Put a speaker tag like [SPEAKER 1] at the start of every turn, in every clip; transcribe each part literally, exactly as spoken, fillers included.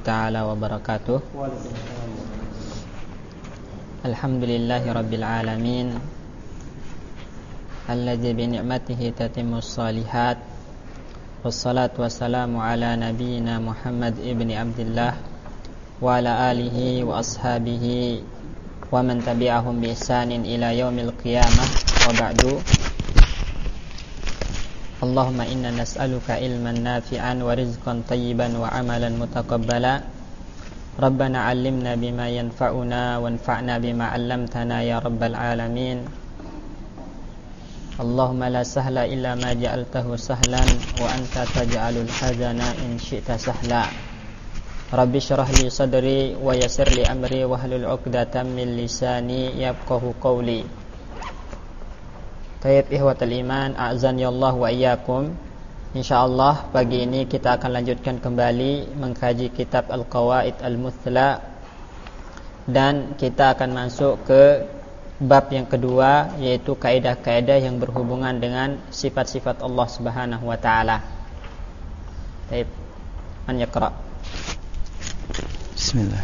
[SPEAKER 1] ta'ala wa barakatuh. Alhamdulillahi rabbil alamin, alladzi bi ni'matihi tatimmus shalihat. Wassalatu wassalamu ala nabiyyina Muhammad ibni Abdillah wa ala alihi wa ashabihi wa man tabi'ahum bi ihsanin ila yaumil qiyamah, wa ba'du. Allahumma inna nas'aluka ilman nafi'an wa rizqan tayyiban wa amalan mutaqabbala. Rabbana 'allimna bima yanfa'una wanfa'na bima 'allamtana ya rabbal alamin. Allahumma la sahla illa ma ja'altahu sahlan wa anta taj'alul hazana in syi'ta sahla. Rabbi shrah li sadri wa yassir li amri wahlul 'uqdatam min lisani yafqahu qawli. Tayyib ihwatal iman, a'zani Allah wa iyyakum. Insyaallah pagi ini kita akan lanjutkan kembali mengkaji kitab Al-Qawaid Al-Muthla, dan kita akan masuk ke bab yang kedua, yaitu kaidah-kaidah yang berhubungan dengan sifat-sifat Allah Subhanahu wa taala. Tayyib, man yaqra.
[SPEAKER 2] Bismillah.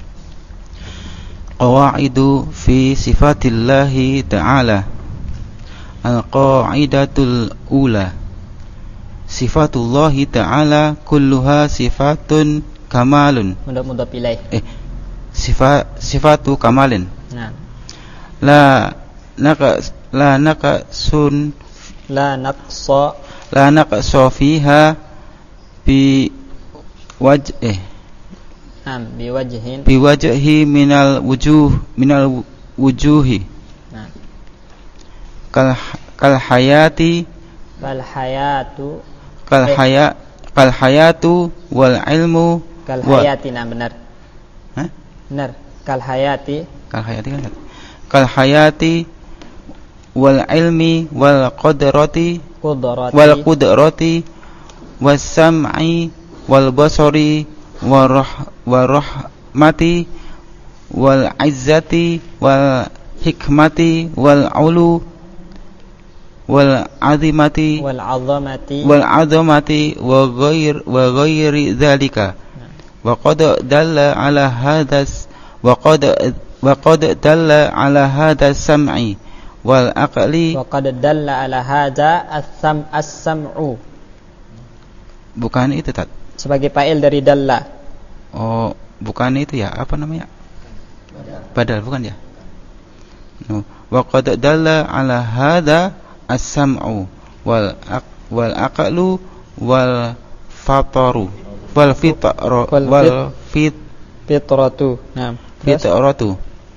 [SPEAKER 2] Qawaidu fi sifatillahi ta'ala. Al-qa'idatul ula, sifatullahi ta'ala kulluha sifatun kamalun.
[SPEAKER 1] Mudah-mudah pilih.
[SPEAKER 2] Eh, sifat sifatu kamalin.
[SPEAKER 1] Nah.
[SPEAKER 2] La naka la naqsun
[SPEAKER 1] La naqsa
[SPEAKER 2] la naqsa fiha bi wajh eh
[SPEAKER 1] am bi wajhin
[SPEAKER 2] bi wajhi minal wujuh minal wujuhi.
[SPEAKER 1] Nah.
[SPEAKER 2] Kal kal hayati
[SPEAKER 1] kal hayatu
[SPEAKER 2] kal haya kal hayatu wal ilmu
[SPEAKER 1] kal
[SPEAKER 2] wa,
[SPEAKER 1] hayati. Nah, benar.
[SPEAKER 2] Hah?
[SPEAKER 1] Benar. Kal hayati
[SPEAKER 2] kal hayati kan kal hayati wal ilmi wal qadrati
[SPEAKER 1] qudrati
[SPEAKER 2] wal qudrati was sam'i wal basari wal rah wal rahmati wal izzati wal hikmati wal ulu wal azimati
[SPEAKER 1] wal azamati
[SPEAKER 2] wal azamati wa ghair wa ghairi dzalika. Wa qad dalla ala hadas wa qad wa qad dalla ala hadas sam'i wal aqli
[SPEAKER 1] wa qad dalla ala hadza as-sam as-sam'u.
[SPEAKER 2] Bukan itu, Tat.
[SPEAKER 1] Sebagai fa'il dari dalla.
[SPEAKER 2] Oh, bukan itu ya, apa namanya? Badal, bukan ya? No. Wa qad dalla ala hadza as-sam'u wal aq wal aqlu wal fataru wal fitru wal fit
[SPEAKER 1] fitratu. Naam.
[SPEAKER 2] fitratu.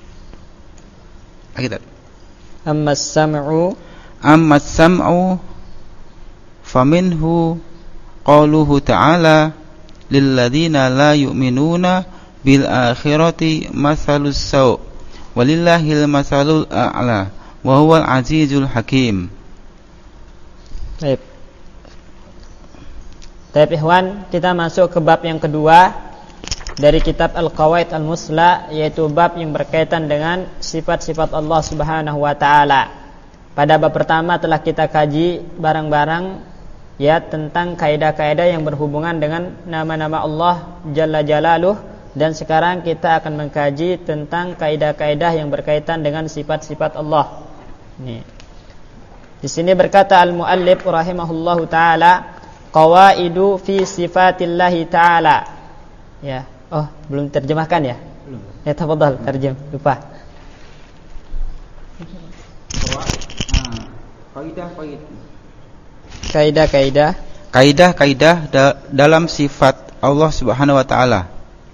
[SPEAKER 2] Kita
[SPEAKER 1] Amma as-sam'u
[SPEAKER 2] amma as-sam'u faminhu qauluhu ta'ala lil ladzina la yu'minuna bil akhirati masalus saw walillahil masalul a'la wa huwal azizul hakim.
[SPEAKER 1] Baik. Baik ikhwan, kita masuk ke bab yang kedua dari kitab Al-Qawaid Al-Musla, yaitu bab yang berkaitan dengan sifat-sifat Allah Subhanahu wa taala. Pada bab pertama telah kita kaji barang-barang ya tentang kaidah-kaidah yang berhubungan dengan nama-nama Allah Jalla Jalaluh, dan sekarang kita akan mengkaji tentang kaidah-kaidah yang berkaitan dengan sifat-sifat Allah. Nih. Di sini berkata al-muallif rahimahullahu taala, qawaidu fi sifatillahi taala. Ya. Oh, belum terjemahkan ya? Belum. Ya, tafadhal terjem, lupa. Kaidah-kaidah
[SPEAKER 2] Kaidah-kaidah da- dalam sifat Allah Subhanahu wa taala.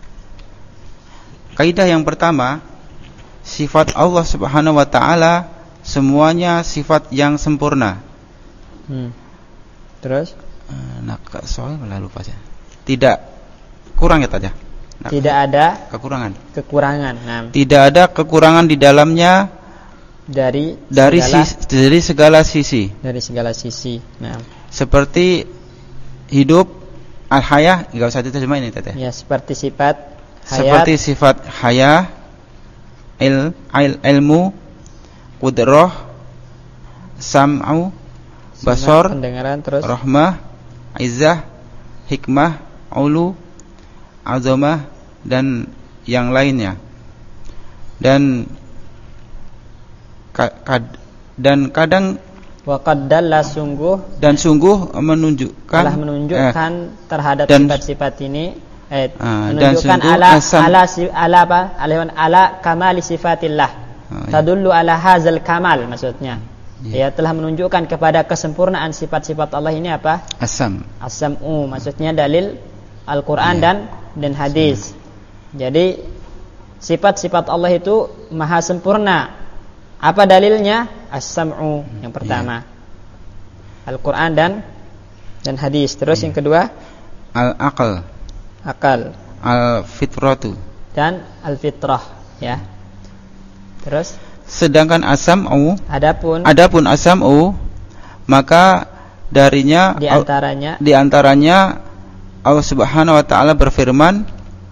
[SPEAKER 2] Kaidah yang pertama, sifat Allah Subhanahu wa taala semuanya sifat yang sempurna.
[SPEAKER 1] Hmm. Terus?
[SPEAKER 2] Nak soal malah lupa saja. Tidak kurang ya saja.
[SPEAKER 1] Tidak ada
[SPEAKER 2] kekurangan.
[SPEAKER 1] Kekurangan. Nah.
[SPEAKER 2] Tidak ada kekurangan di dalamnya
[SPEAKER 1] dari
[SPEAKER 2] dari
[SPEAKER 1] segala,
[SPEAKER 2] sisi, dari segala sisi.
[SPEAKER 1] Dari segala sisi. Nah.
[SPEAKER 2] Seperti hidup al-hayah, enggak usah diterjemah ini teteh.
[SPEAKER 1] Ya, seperti sifat hayat.
[SPEAKER 2] Seperti sifat hayah, il, il ilmu, qudrah, sam'u, basar,
[SPEAKER 1] pendengaran, terus
[SPEAKER 2] rahmah, izzah, hikmah, ulu, azamah dan yang lainnya. Dan kad, dan kadang
[SPEAKER 1] wa qad dalla sungguh
[SPEAKER 2] dan sungguh menunjukkan
[SPEAKER 1] telah menunjukkan eh, terhadap
[SPEAKER 2] dan,
[SPEAKER 1] sifat-sifat ini eh,
[SPEAKER 2] uh,
[SPEAKER 1] menunjukkan ala ala ala apa ala, ala kamali sifatillah oh, tadullu ya. ala hazal kamal maksudnya ya. ya telah menunjukkan kepada kesempurnaan sifat-sifat Allah ini apa
[SPEAKER 2] asam
[SPEAKER 1] as-sam'u maksudnya dalil Al-Qur'an ya. dan dan hadis ya. Jadi sifat-sifat Allah itu maha sempurna. Apa dalilnya? As-sam'u yang pertama ya. Al-Qur'an dan dan hadis. Terus ya. yang kedua
[SPEAKER 2] al-aql
[SPEAKER 1] akal,
[SPEAKER 2] al-fitratu
[SPEAKER 1] dan al-fitrah ya. Terus
[SPEAKER 2] sedangkan as-sam'u
[SPEAKER 1] adapun
[SPEAKER 2] adapun as-sam'u maka darinya
[SPEAKER 1] di antaranya
[SPEAKER 2] di antaranya Allah Subhanahu wa taala berfirman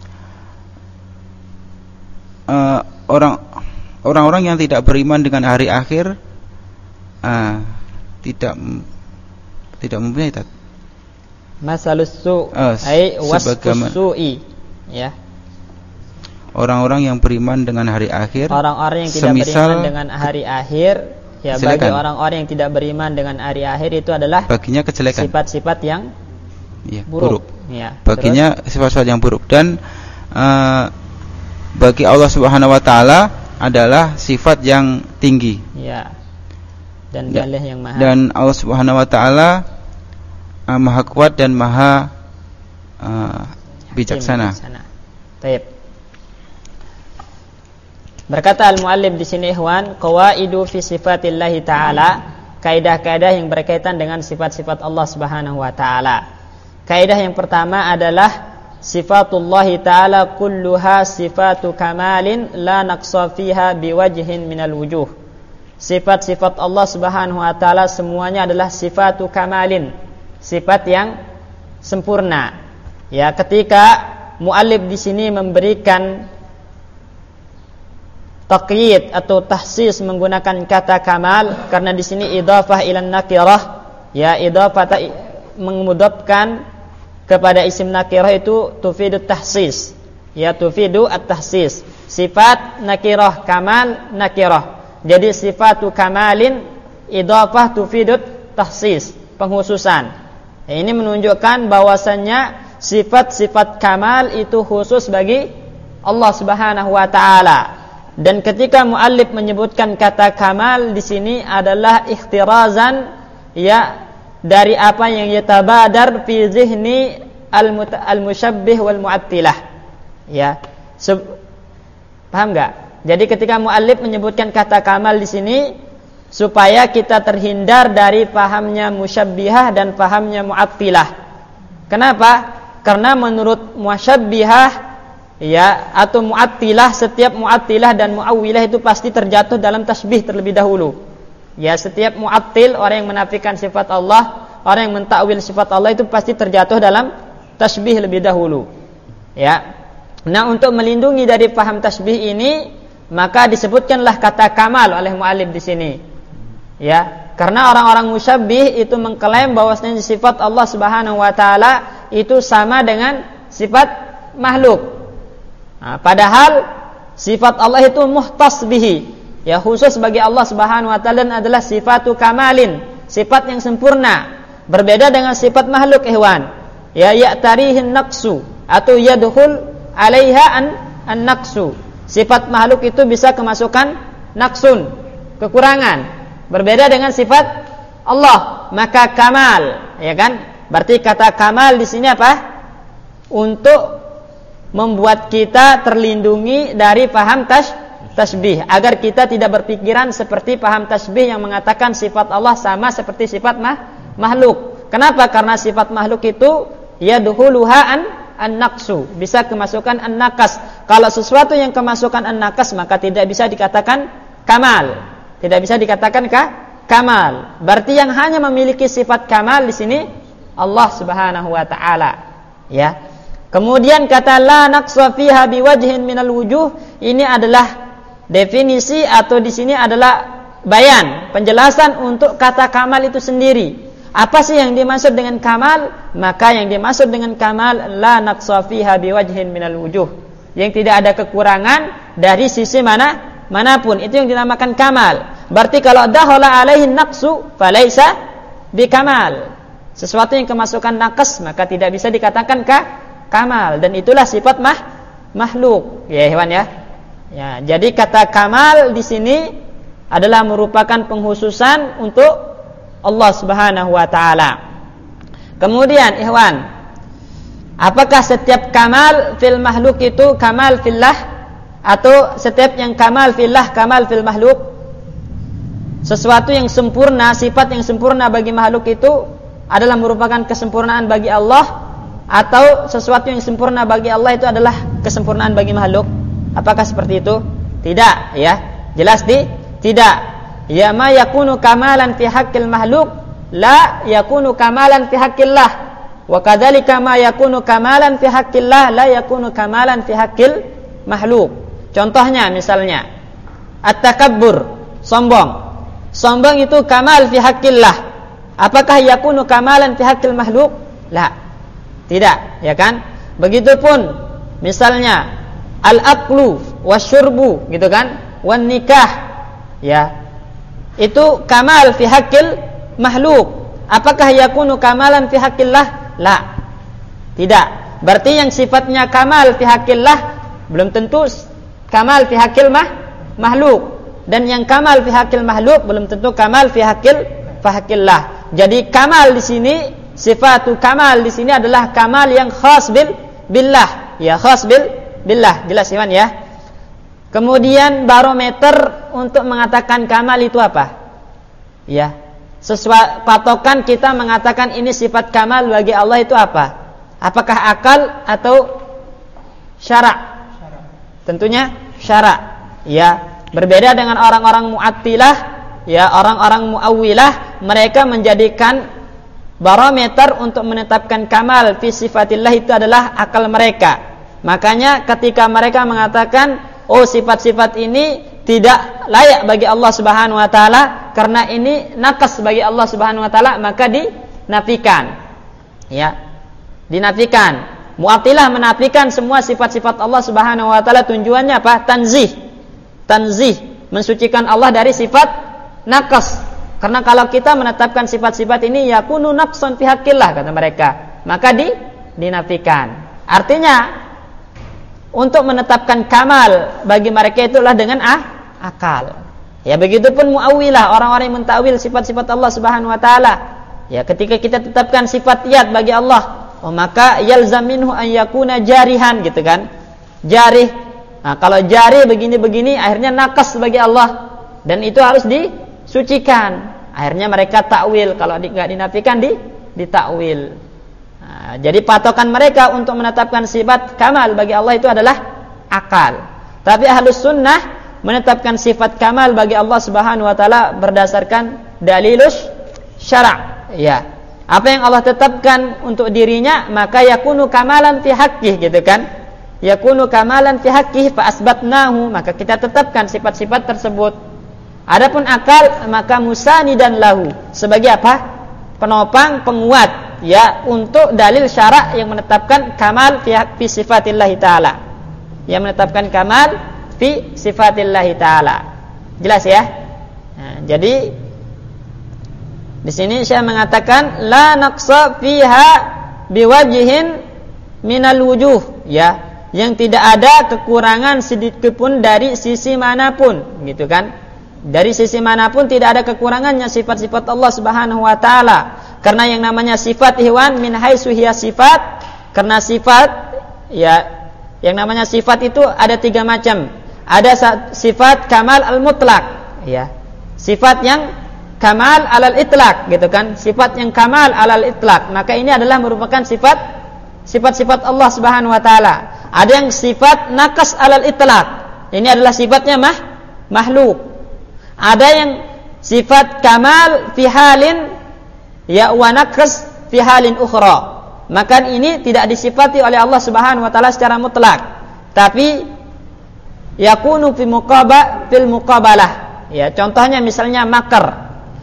[SPEAKER 2] uh, orang orang-orang yang tidak beriman dengan hari akhir uh, tidak tidak mempunyai tat
[SPEAKER 1] masalus su'
[SPEAKER 2] uh,
[SPEAKER 1] ai wasfus su'i ya.
[SPEAKER 2] Orang-orang yang beriman dengan hari akhir,
[SPEAKER 1] orang-orang yang tidak
[SPEAKER 2] semisal,
[SPEAKER 1] beriman dengan hari akhir ya silakan. Bagi orang-orang yang tidak beriman dengan hari akhir itu adalah
[SPEAKER 2] baginya kejelekan,
[SPEAKER 1] sifat-sifat yang
[SPEAKER 2] ya,
[SPEAKER 1] buruk,
[SPEAKER 2] buruk.
[SPEAKER 1] Ya.
[SPEAKER 2] Baginya sifat-sifat yang buruk dan uh, bagi Allah Subhanahu wa taala adalah sifat yang tinggi
[SPEAKER 1] ya. Dan dalih yang maha
[SPEAKER 2] dan Allah Subhanahu wa taala Uh, maha kuat dan maha uh, bijaksana.
[SPEAKER 1] Baik. Berkata al-muallif di sini ikhwan, qawaidu fi sifatillahi ta'ala, kaidah-kaidah yang berkaitan dengan sifat-sifat Allah Subhanahu wa taala. Kaidah yang pertama adalah sifatullahi ta'ala kulluha sifatu kamalin la naqsa fiha biwajhin minal wujuh. Sifat-sifat Allah Subhanahu wa taala semuanya adalah sifatu kamalin, sifat yang sempurna. Ya, ketika muallif di sini memberikan taqyid atau tahsis menggunakan kata kamal karena di sini idhafah ila nakirah, ya idhafah mengmudafkan kepada isim nakirah itu tufidu tahsis, ya tufidu at-tahsis. Sifat nakirah kamal nakirah. Jadi sifatu kamalin idhafah tufidu tahsis, penghususan. Ini menunjukkan bahwasannya sifat-sifat kamal itu khusus bagi Allah Subhanahu wa taala. Dan ketika muallif menyebutkan kata kamal di sini adalah ikhtirazan ya dari apa yang yatabadar fi zihni al-musyabbih wal mu'attilah. Ya. Sub- Paham enggak? Jadi ketika muallif menyebutkan kata kamal di sini supaya kita terhindar dari pahamnya musyabbihah dan pahamnya mu'attilah. Kenapa? Karena menurut musyabbihah ya atau mu'attilah, setiap mu'attilah dan mu'awwilah itu pasti terjatuh dalam tasbih terlebih dahulu. Ya, setiap mu'attil, orang yang menafikan sifat Allah, orang yang mentakwil sifat Allah itu pasti terjatuh dalam tasbih lebih dahulu. Ya. Nah, untuk melindungi dari paham tasbih ini, maka disebutkanlah kata kamal oleh mu'allif di sini. Ya, karena orang-orang musyabbih itu mengklaim bahwasanya sifat Allah Subhanahu wa taala itu sama dengan sifat makhluk. Nah, padahal sifat Allah itu muhtas bihi, ya khusus bagi Allah Subhanahu wa taala dan adalah sifatu kamalin, sifat yang sempurna. Berbeda dengan sifat makhluk ikhwan. Ya ya'tarihin naqsu atau yadkhul 'alaiha an an-naqsu. Sifat makhluk itu bisa kemasukan naqsun, kekurangan. Berbeda dengan sifat Allah, maka kamal, ya kan? Berarti kata kamal di sini apa? Untuk membuat kita terlindungi dari paham tas tasbih, agar kita tidak berpikiran seperti paham tasbih yang mengatakan sifat Allah sama seperti sifat mah, makhluk. Kenapa? Karena sifat makhluk itu yadkhuluha an an-naqsu, bisa kemasukan an-naqas. Kalau sesuatu yang kemasukan an-naqas maka tidak bisa dikatakan kamal. Tidak bisa dikatakan kah? Kamal. Berarti yang hanya memiliki sifat kamal di sini Allah Subhanahu wa taala. Ya. Kemudian kata la naqsa fiha biwajhin minal wujuh, ini adalah definisi atau di sini adalah bayan, penjelasan untuk kata kamal itu sendiri. Apa sih yang dimaksud dengan kamal? Maka yang dimaksud dengan kamal la naqsa fiha biwajhin minal wujuh, yang tidak ada kekurangan dari sisi mana manapun, itu yang dinamakan kamal. Berarti kalau dahala alaihi naqsu falaisa bikamal, sesuatu yang kemasukan naqas maka tidak bisa dikatakan ka kamal, dan itulah sifat mah makhluk ya hewan ya. Ya, jadi kata kamal di sini adalah merupakan penghususan untuk Allah Subhanahu wa taala. Kemudian ikhwan, apakah setiap kamal fil makhluk itu kamal fillah, atau setiap yang kamal fillah kamal fil makhluk? Sesuatu yang sempurna, sifat yang sempurna bagi makhluk itu adalah merupakan kesempurnaan bagi Allah, atau sesuatu yang sempurna bagi Allah itu adalah kesempurnaan bagi makhluk? Apakah seperti itu? Tidak, ya. Jelas di tidak. Ya ma yakunu kamalan fi haqqil makhluk la yakunu kamalan fi haqqillah, wa kadzalika ma yakunu kamalan fi haqqillah la yakunu kamalan fi haqqil makhluk. Contohnya misalnya at-takabbur, sombong. Sombong itu kamal fi haqqillah. Apakah yakunu kamalan fi haqqil makhluk? La. Tidak, ya kan? Begitupun misalnya al-aqlu wasyurbu, gitu kan? Wan nikah, ya. Itu kamal fi haqqil makhluk. Apakah yakunu kamalan fi haqqillah? La. Tidak. Berarti yang sifatnya kamal fi haqqillah belum tentu kamal fi haqqil mah makhluk, dan yang kamal fi haqqil makhluk belum tentu kamal fi haqqil fi haqqillah. Jadi kamal di sini, sifatu kamal di sini adalah kamal yang khas bil billah, ya, khas bil billah. Jelas iman ya. Kemudian barometer untuk mengatakan kamal itu apa? Ya, sesuai patokan kita mengatakan ini sifat kamal bagi Allah itu apa? Apakah akal atau syara'? Tentunya syara'. Ya, berbeda dengan orang-orang Mu'attilah, ya, orang-orang Mu'awwilah, mereka menjadikan barometer untuk menetapkan kamal fi sifatillah itu adalah akal mereka. Makanya ketika mereka mengatakan oh sifat-sifat ini tidak layak bagi Allah Subhanahu wa taala karena ini nakas bagi Allah Subhanahu wa taala, maka dinafikan. Ya. Dinafikan. Mu'attilah menafikan semua sifat-sifat Allah Subhanahu wa taala, tujuannya apa? Tanzih. Tanzih, mensucikan Allah dari sifat nakas. Karena kalau kita menetapkan sifat-sifat ini yakunu naqsan fi haqqillah kata mereka, maka di dinafikan. Artinya untuk menetapkan kamal bagi mereka itulah dengan ah, akal. Ya, begitupun Mu'awwilah, orang-orang yang mentakwil sifat-sifat Allah Subhanahu wa taala. Ya, ketika kita tetapkan sifat yad bagi Allah, oh, maka yalzam minhu an yakuna jarihan, gitu kan? Jarih. Nah, kalau jari begini-begini akhirnya nakas bagi Allah, dan itu harus disucikan. Akhirnya mereka takwil, kalau enggak dinafikan di ditakwil. Nah, jadi patokan mereka untuk menetapkan sifat kamal bagi Allah itu adalah akal. Tapi Ahlus Sunnah menetapkan sifat kamal bagi Allah Subhanahu wa taala berdasarkan dalilus syara'. Ya. Apa yang Allah tetapkan untuk dirinya, maka yakunu kamalan fi haqqih, gitu kan? Yakunu kamalan fi haqqih fa asbatnahu, maka kita tetapkan sifat-sifat tersebut. Adapun akal maka musanidan lahu, sebagai apa? Penopang, penguat, ya, untuk dalil syara' yang menetapkan kamal fi, fi sifatillahi ta'ala, yang menetapkan kamal fi sifatillahi ta'ala. Jelas ya? Nah, jadi di sini saya mengatakan la naqsa fiha biwajhin minal wujuh, ya, yang tidak ada kekurangan sedikit pun dari sisi manapun, gitu kan? Dari sisi manapun tidak ada kekurangannya sifat-sifat Allah Subhanahu wa taala. Karena yang namanya sifat ihwan min haitsu hiya sifat, karena sifat, ya, yang namanya sifat itu ada tiga macam. Ada sifat kamal al-mutlaq, ya. Sifat yang kamal alal itlaq, gitu kan? Sifat yang kamal alal itlaq, maka ini adalah merupakan sifat sifat-sifat Allah Subhanahu wa taala. Ada yang sifat naqas alal itlaq. Ini adalah sifatnya mah makhluk. Ada yang sifat kamal fi halin, ya, wa naqas fi halin ukhra. Maka ini tidak disifati oleh Allah Subhanahu wa taala secara mutlak, tapi yakunu fi muqaba fil muqabalah. Ya, contohnya misalnya makar.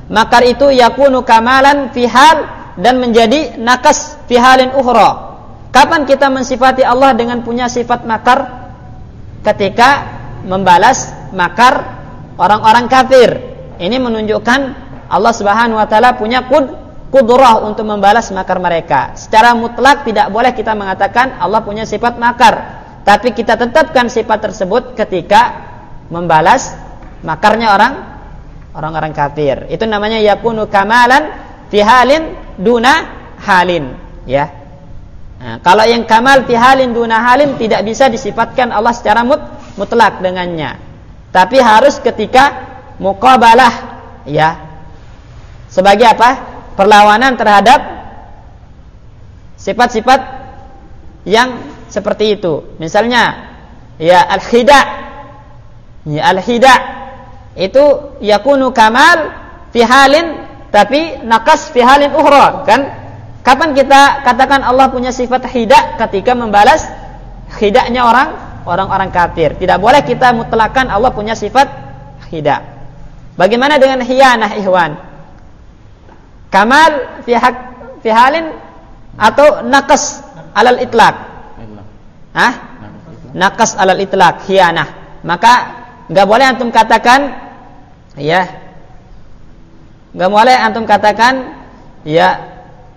[SPEAKER 1] makar itu yakunu kamalan fi hal dan menjadi nakas fi halin ukhra. Kapan kita mensifati Allah dengan punya sifat makar? Ketika membalas makar orang-orang kafir. Ini menunjukkan Allah Subhanahu wa taala punya kud kudrah untuk membalas makar mereka. Secara mutlak tidak boleh kita mengatakan Allah punya sifat makar, tapi kita tetapkan sifat tersebut ketika membalas makarnya orang orang-orang kafir. Itu namanya yakunu kamalan fi halin duna halin, ya. Nah, kalau yang kamal fi halin duna halin tidak bisa disifatkan Allah secara mut, mutlak dengannya. Tapi harus ketika muqabalah, ya. Sebagai apa? Perlawanan terhadap sifat-sifat yang seperti itu. Misalnya, ya al-khida'. Ya al-khida' itu yakunu kamal fi halin tapi naqas fi halin ukhra, kan? Kapan kita katakan Allah punya sifat khida' ketika membalas khida'nya orang orang-orang kafir. Tidak boleh kita mutlakan Allah punya sifat khida'. Bagaimana dengan khiyanah, ikhwan? Kamal fi hak fi halin atau naqas alal itlaq? Hah? Naqas alal itlaq, khiyanah. Maka enggak boleh antum katakan, ya. Enggak boleh antum katakan, ya,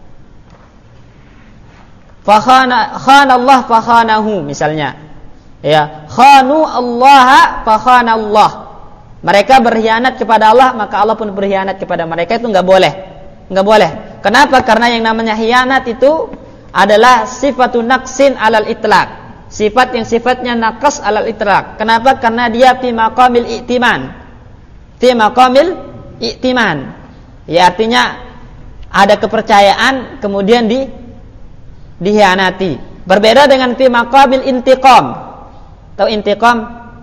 [SPEAKER 1] fakhana khana Allah fakhanahu misalnya. Ya, khanu Allah fakhana Allah. Mereka berkhianat kepada Allah, maka Allah pun berkhianat kepada mereka. Itu enggak boleh. Enggak boleh. Kenapa? Karena yang namanya khianat itu adalah sifatun naqsin alal itlaq. Sifat yang sifatnya naqas alal itlaq. Kenapa? Karena dia fi maqamil i'timan. Fi maqamil i'timan. Ya, artinya ada kepercayaan kemudian di dikhianati. Berbeda dengan fi maqabil intiqam. Tahu intiqam?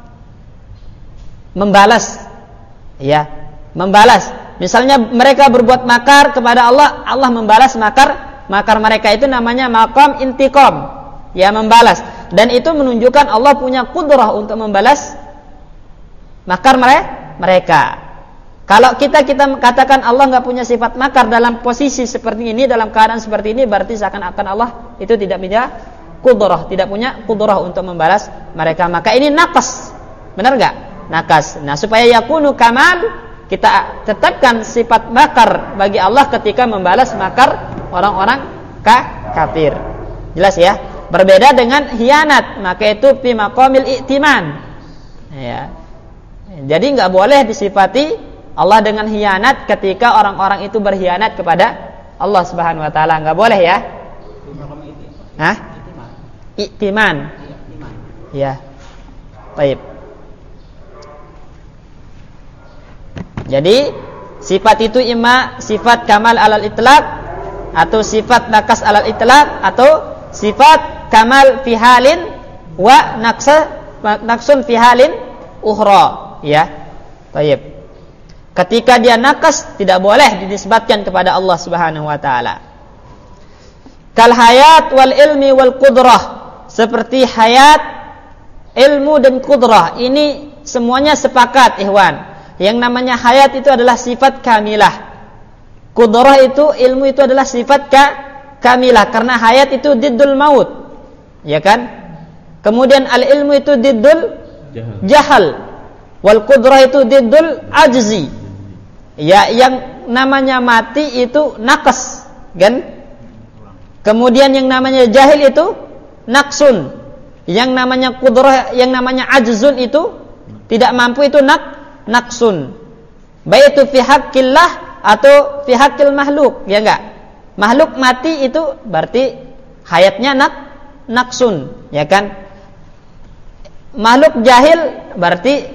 [SPEAKER 1] Membalas. Ya, membalas. Misalnya mereka berbuat makar kepada Allah, Allah membalas makar makar mereka, itu namanya maqam intiqam. Ya, membalas. Dan itu menunjukkan Allah punya qudrah untuk membalas makar mereka. Kalau kita kita katakan Allah enggak punya sifat makar dalam posisi seperti ini, dalam keadaan seperti ini, berarti seakan-akan Allah itu tidak punya qudrah, tidak punya qudrah untuk membalas mereka. Maka ini naqas. Benar enggak? Naqas. Nah, supaya yakunu kamal, kita tetapkan sifat makar bagi Allah ketika membalas makar orang-orang ka- kafir. Jelas ya? Berbeda dengan khianat, maka itu fi maqamil i'timan. Ya. Jadi enggak boleh disifati Allah dengan khianat ketika orang-orang itu berkhianat kepada Allah Subhanahu wa taala. Enggak boleh ya? Hah? I'timan. Ya. Baik. Jadi sifat itu imma sifat kamal alal itlaq atau sifat nakas alal itlaq atau sifat kamal fi halin wa naqsa naqsun fi halin ukhra, ya. Baik. Ketika dia nakas tidak boleh dinisbatkan kepada Allah Subhanahu wa taala. Kal hayat wal ilmi wal qudrah, seperti hayat, ilmu dan qudrah. Ini semuanya sepakat, ikhwan. Yang namanya hayat itu adalah sifat kamilah. Qudrah itu, ilmu itu adalah sifat ka, kamilah. Karena hayat itu diddul maut, ya kan? Kemudian al-ilmu itu diddul jahal, jahal. Wal qudrah itu diddul ajzi. Ya, yang namanya mati itu naqas, kan? Kemudian yang namanya jahil itu naqsun. Yang namanya qudrah, yang namanya ajzun itu tidak mampu, itu nak naqsun. Baik itu fi haqqillah atau fi haqqil makhluk, ya enggak? Makhluk mati itu berarti hayatnya nak naqsun, ya kan? Makhluk jahil berarti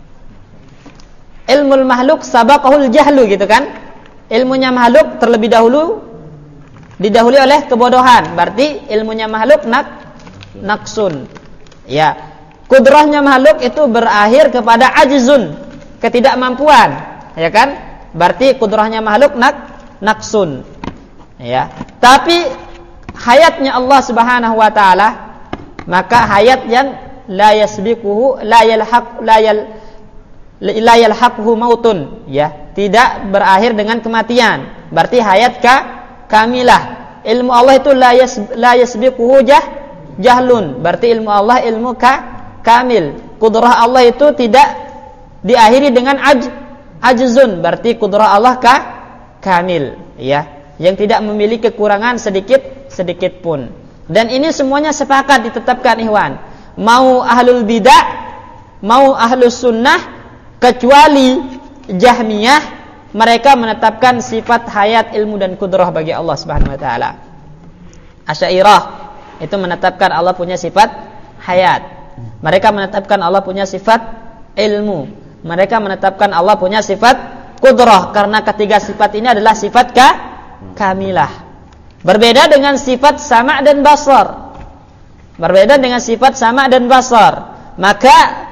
[SPEAKER 1] ilmul makhluk sabaqahul jahlu, gitu kan? Ilmunya makhluk terlebih dahulu didahului oleh kebodohan, berarti ilmunya makhluk nak naqsun. Ya. Kudrahnya makhluk itu berakhir kepada ajzun, ketidakmampuan, ya kan? Berarti kudrahnya makhluk nak naqsun. Ya. Tapi hayatnya Allah Subhanahu wa taala, maka hayat yang la yasbiquhu la yalhaq la yal la yalhaquhu mautun, ya. tidak berakhir dengan kematian. Berarti hayat ka kamilah. Ilmu Allah itu la yas la yasbiquhu jah jahlun. Berarti ilmu Allah ilmu ka kamil. Kudrah Allah itu tidak diakhiri dengan aj ajzun. Berarti kudrah Allah ka kamil, ya, yang tidak memiliki kekurangan sedikit sedikit pun. Dan ini semuanya sepakat ditetapkan, ikhwan. Mau ahlul bidah, mau ahlus sunnah, kecuali Jahmiyah, mereka menetapkan sifat hayat, ilmu dan kudrah bagi Allah Subhanahu wa taala. Asy'ariyah itu menetapkan Allah punya sifat hayat. Mereka menetapkan Allah punya sifat ilmu. Mereka menetapkan Allah punya sifat kudrah, karena ketiga sifat ini adalah sifat ka kamilah. Berbeda dengan sifat sama' dan basar. Berbeda dengan sifat sama' dan basar. Maka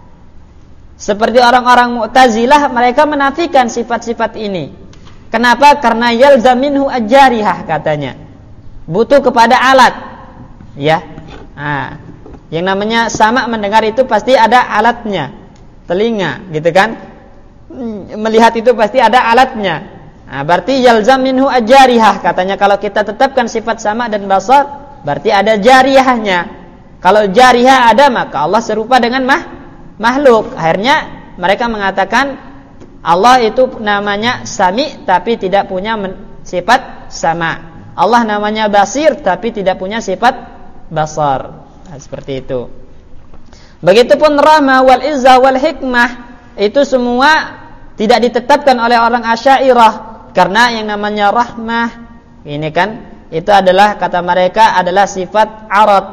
[SPEAKER 1] seperti orang-orang Mu'tazilah, mereka menafikan sifat-sifat ini. Kenapa? Karena yalzam minhu ajarihah, katanya. Butuh kepada alat. Ya. Nah, yang namanya sama' mendengar itu pasti ada alatnya. Telinga, gitu kan? Melihat itu pasti ada alatnya. Nah, berarti yalzam minhu ajarihah, katanya. Kalau kita tetapkan sifat sama' dan basar, berarti ada jariyahnya. Kalau jariyah ada, maka Allah serupa dengan mah makhluk. Akhirnya mereka mengatakan Allah itu namanya sami tapi tidak punya sifat sama. Allah namanya basir tapi tidak punya sifat basar. Nah, seperti itu. Begitupun rahmah wal izzah wal hikmah, itu semua tidak ditetapkan oleh orang Asy'ariyah, karena yang namanya rahmah ini kan itu adalah, kata mereka, adalah sifat arad.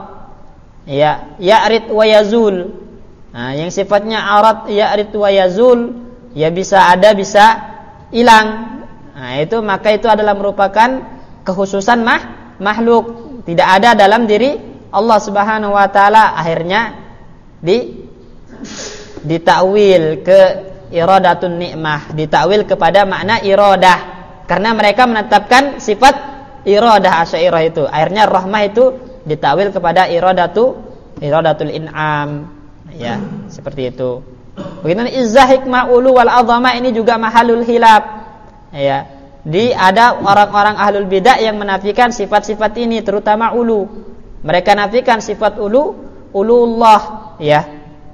[SPEAKER 1] Ya, ya'rid wa yazul. Nah, yang sifatnya arad ya'rid wa yazul, ya bisa ada bisa hilang. Nah, itu maka itu adalah merupakan kekhususan mah makhluk, tidak ada dalam diri Allah Subhanahu wa taala. Akhirnya di ditakwil ke iradatun nikmah, ditakwil kepada makna iradah, karena mereka menetapkan sifat iradah Asy'ariyah itu. Akhirnya rahmah itu ditakwil kepada iradatu iradatul in'am. Ya, seperti itu. Begitu izzah, hikmah, ulu wal azamah, ini juga mahalul hilaf. Ya, di ada orang-orang ahlul bidah yang menafikan sifat-sifat ini, terutama ulu. Mereka nafikan sifat ulu, uluullah, ya.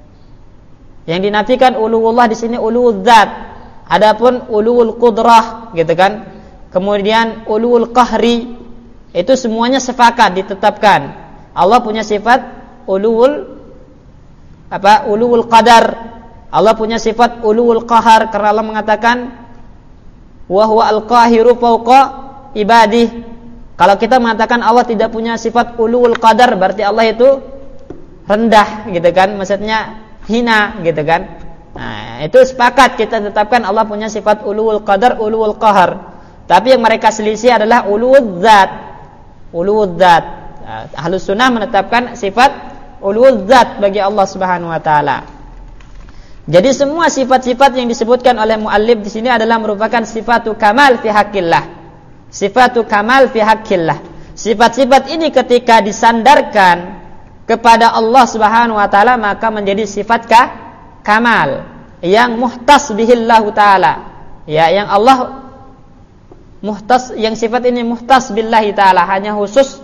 [SPEAKER 1] Yang dinafikan uluullah di sini uluul zat. Adapun uluul qudrah, gitu kan. Kemudian uluul qahri, itu semuanya sepakat ditetapkan. Allah punya sifat uluul apa uluul qadar. Allah punya sifat uluul qahar, karena Allah mengatakan wa huwa al-qahiru fawqa ibadih. Kalau kita mengatakan Allah tidak punya sifat uluul qadar, berarti Allah itu rendah, gitu kan, maksudnya hina, gitu kan. Nah, itu sepakat kita tetapkan Allah punya sifat uluul qadar, uluul qahar. Tapi yang mereka selisih adalah uluul zat. Uluul zat. Ahlus sunnah menetapkan sifat uluul zat bagi Allah Subhanahu wa taala. Jadi semua sifat-sifat yang disebutkan oleh muallif di sini adalah merupakan sifatu kamal fi haqqillah. Sifatu kamal fi haqqillah. Sifat-sifat ini ketika disandarkan kepada Allah Subhanahu wa taala, maka menjadi sifat ka kamal yang muhtas bihillahu taala. Ya, yang Allah muhtas, yang sifat ini muhtas billahi taala, hanya khusus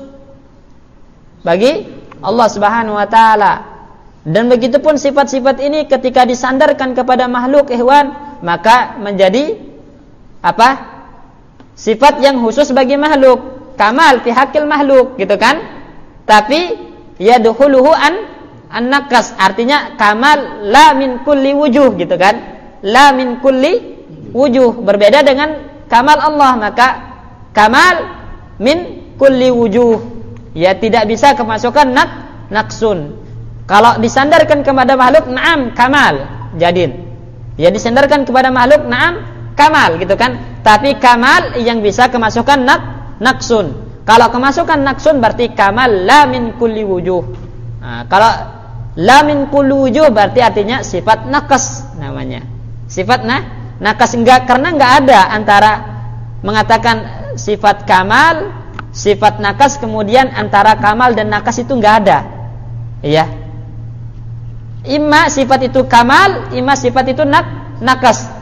[SPEAKER 1] bagi Allah Subhanahu wa taala. Dan begitupun sifat-sifat ini ketika disandarkan kepada makhluk, ikhwan, maka menjadi apa? Sifat yang khusus bagi makhluk, kamal fi haqqil makhluk, gitu kan? Tapi yadkhuluhu an an-naqas, artinya kamal la min kulli wujuh, gitu kan? La min kulli wujuh, berbeda dengan kamal Allah, maka kamal min kulli wujuh, ya tidak bisa kemasukan nak naksun. Kalau disandarkan kepada makhluk, na'am kamal jadin. Ya disandarkan kepada makhluk, na'am kamal, gitu kan. Tapi kamal yang bisa kemasukan nak naksun. Kalau kemasukan naksun berarti kamal la min kulli wujuh. Nah, kalau la min kulli wujuh berarti artinya sifat naqas namanya. Sifat nah naqas, enggak, karena enggak ada antara mengatakan sifat kamal, sifat nakas, kemudian antara kamal dan nakas itu enggak ada. Iya. Imma sifat itu kamal, imma sifat itu nak nakas.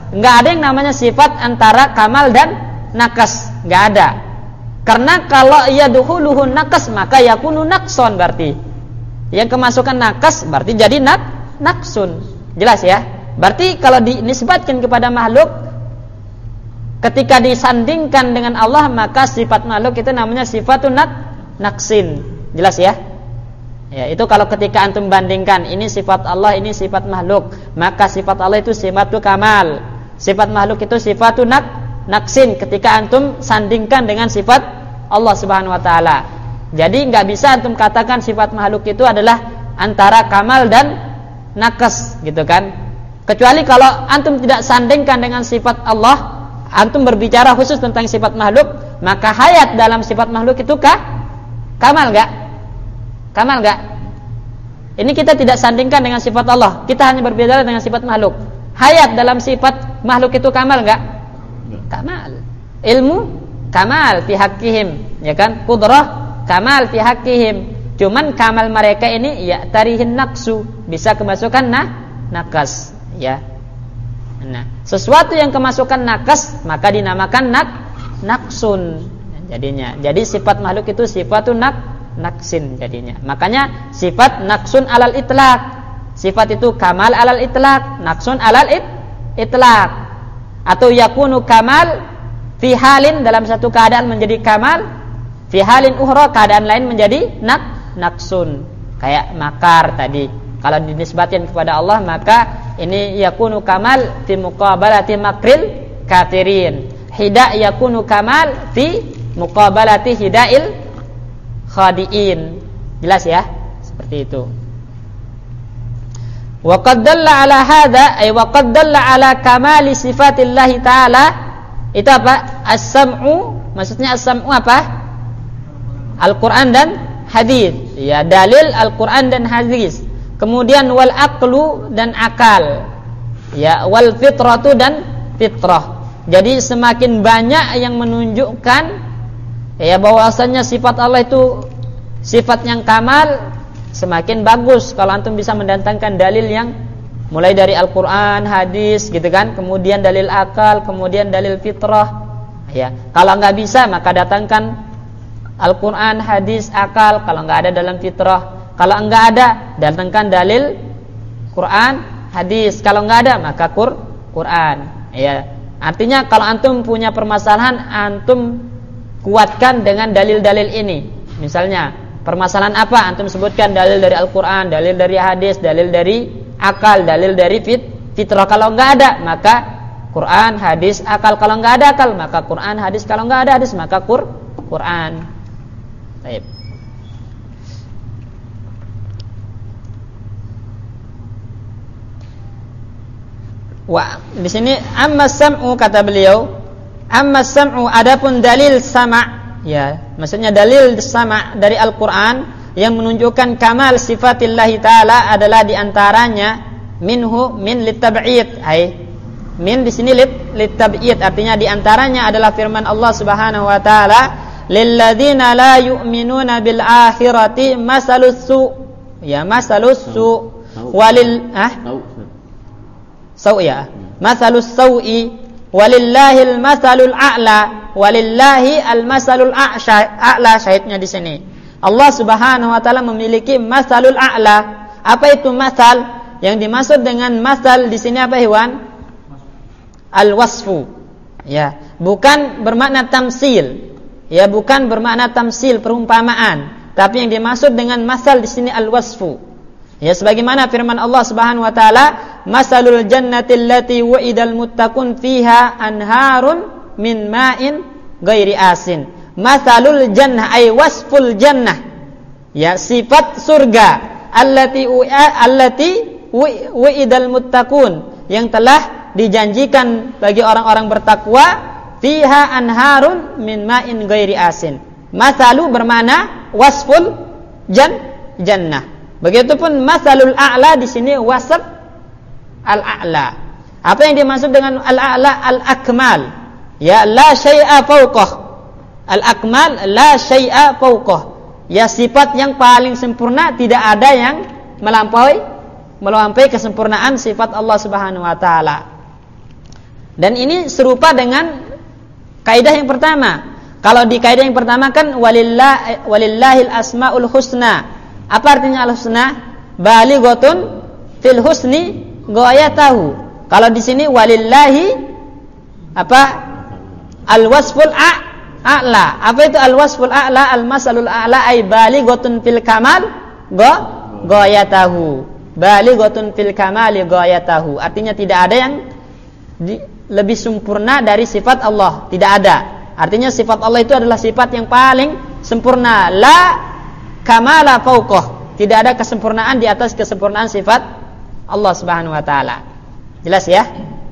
[SPEAKER 1] Enggak ada yang namanya sifat antara kamal dan nakas, enggak ada. Karena kalau yadkhuluhu nakas maka yakunu naqson, berarti yang kemasukan nakas berarti jadi nak naksun. Jelas ya? Berarti kalau dinisbatkan kepada makhluk, ketika disandingkan dengan Allah, maka sifat makhluk itu namanya sifatun nak naksin. Jelas ya? Ya, itu kalau ketika antum bandingkan ini sifat Allah, ini sifat makhluk, maka sifat Allah itu sifatu kamal, sifat makhluk itu sifatu nak naksin ketika antum sandingkan dengan sifat Allah Subhanahu wa taala. Jadi enggak bisa antum katakan sifat makhluk itu adalah antara kamal dan nakas, gitu kan? Kecuali kalau antum tidak sandingkan dengan sifat Allah, antum berbicara khusus tentang sifat makhluk, maka hayat dalam sifat makhluk itu kah? Kamal enggak? Kamal enggak? Ini kita tidak sandingkan dengan sifat Allah, kita hanya berbicara dengan sifat makhluk. Hayat dalam sifat makhluk itu kamal enggak? Kamal. Ilmu kamal fi haqqihim, ya kan? Qudrah kamal fi haqqihim. Cuman kamal mereka ini ya tarihin naqsu, bisa kemasukan nah nakas, ya. Nah, sesuatu yang kemasukan nakas maka dinamakan nak naksun jadinya. Jadi sifat makhluk itu sifatun nak naksin jadinya. Makanya sifat naksun alal itlaq. Sifat itu kamal alal itlaq, naksun alal it, itlaq. Atau yakunu kamal fi halin, dalam satu keadaan menjadi kamal, fi halin ukhra, keadaan lain menjadi nak naksun. Kayak makar tadi. Kalau dinisbatkan kepada Allah maka ini yakunu kamal fi muqabalati makril kafirin. Hida yakunu kamal fi muqabalati hidail khadiin. Jelas ya? Seperti itu. Wa qad dalla ala hadza ay wa qad dalla ala kamali sifatillah taala. Itu apa? As-sam'u, maksudnya as-sam'u apa? Al-Qur'an dan hadis. Ya, dalil Al-Qur'an dan hadis. Kemudian wal aqlu dan akal. Ya, wal fitratu dan fitrah. Jadi semakin banyak yang menunjukkan ya bahwasanya sifat Allah itu sifat yang kamal, semakin bagus kalau antum bisa mendatangkan dalil yang mulai dari Al-Qur'an, hadis gitu kan, kemudian dalil akal, kemudian dalil fitrah. Ya, kalau enggak bisa maka datangkan Al-Qur'an, hadis, akal. Kalau enggak ada dalam fitrah, kalau enggak ada datangkan dalil Quran, hadis. Kalau enggak ada maka Qur Quran. Ya. Artinya kalau antum punya permasalahan, antum kuatkan dengan dalil-dalil ini. Misalnya, permasalahan apa? Antum sebutkan dalil dari Al-Qur'an, dalil dari hadis, dalil dari akal, dalil dari fit, fitrah. Kalau enggak ada, maka Quran, hadis, akal. Kalau enggak ada akal, maka Quran, hadis. Kalau enggak ada hadis, maka Qur Quran. Baik. Wah, di sini amma sam'u, kata beliau, amma sam'u, adapun dalil sama', ya, maksudnya dalil sama' dari Al-Qur'an yang menunjukkan kamal sifatillahi ta'ala adalah diantaranya minhu min litab'id. Hai, min di sini lit litab'id, artinya diantaranya adalah firman Allah Subhanahu wa taala, lilladzina la yu'minuna bil akhirati masalus su. Ya, masalus su walil ah Sau ya, masalus sau'i walillahil masalul a'la, walillahi al masalul a'la. Syahidnya di sini Allah Subhanahu wa taala memiliki masalul a'la. Apa itu masal? Yang dimaksud dengan masal di sini apa, Iwan? Al wasfu. Ya, bukan bermakna tamsil. Ya, bukan bermakna tamsil, perumpamaan. Tapi yang dimaksud dengan masal di sini al wasfu. Ya, sebagaimana firman Allah Subhanahu wa taala, masalul jannati allati wa'idal muttaqun fiha anharun min ma'in ghairi asin. Masalul jannah ay wasful jannah. Ya, sifat surga allati allati wa'idal muttaqun, yang telah dijanjikan bagi orang-orang bertakwa, fiha anharun min ma'in ghairi asin. Masalu bermakna wasful jan jannah. Begitupun masalul a'la di sini wasf al-a'la. Apa yang dimaksud dengan al-a'la? Al-akmal. Ya, la syai'a fawqah. Al-akmal la syai'a fawqah. Ya, sifat yang paling sempurna, tidak ada yang melampaui melampaui kesempurnaan sifat Allah Subhanahu wa taala. Dan ini serupa dengan kaidah yang pertama. Kalau di kaidah yang pertama kan walillah walillahil asmaul husna. Apa artinya al-husna? Balighatun fil husni ghayatahu. Kalau di sini walillahi apa? Al-wasful a'la. Apa itu al-wasful a'la? Al-masalul a'la ay balighatun fil kamal ghayatahu. Balighatun fil kamali ghayatahu. Artinya tidak ada yang di, lebih sempurna dari sifat Allah. Tidak ada. Artinya sifat Allah itu adalah sifat yang paling sempurna. La kamala fauqah. Tidak ada kesempurnaan di atas kesempurnaan sifat Allah Subhanahu wa taala. Jelas ya?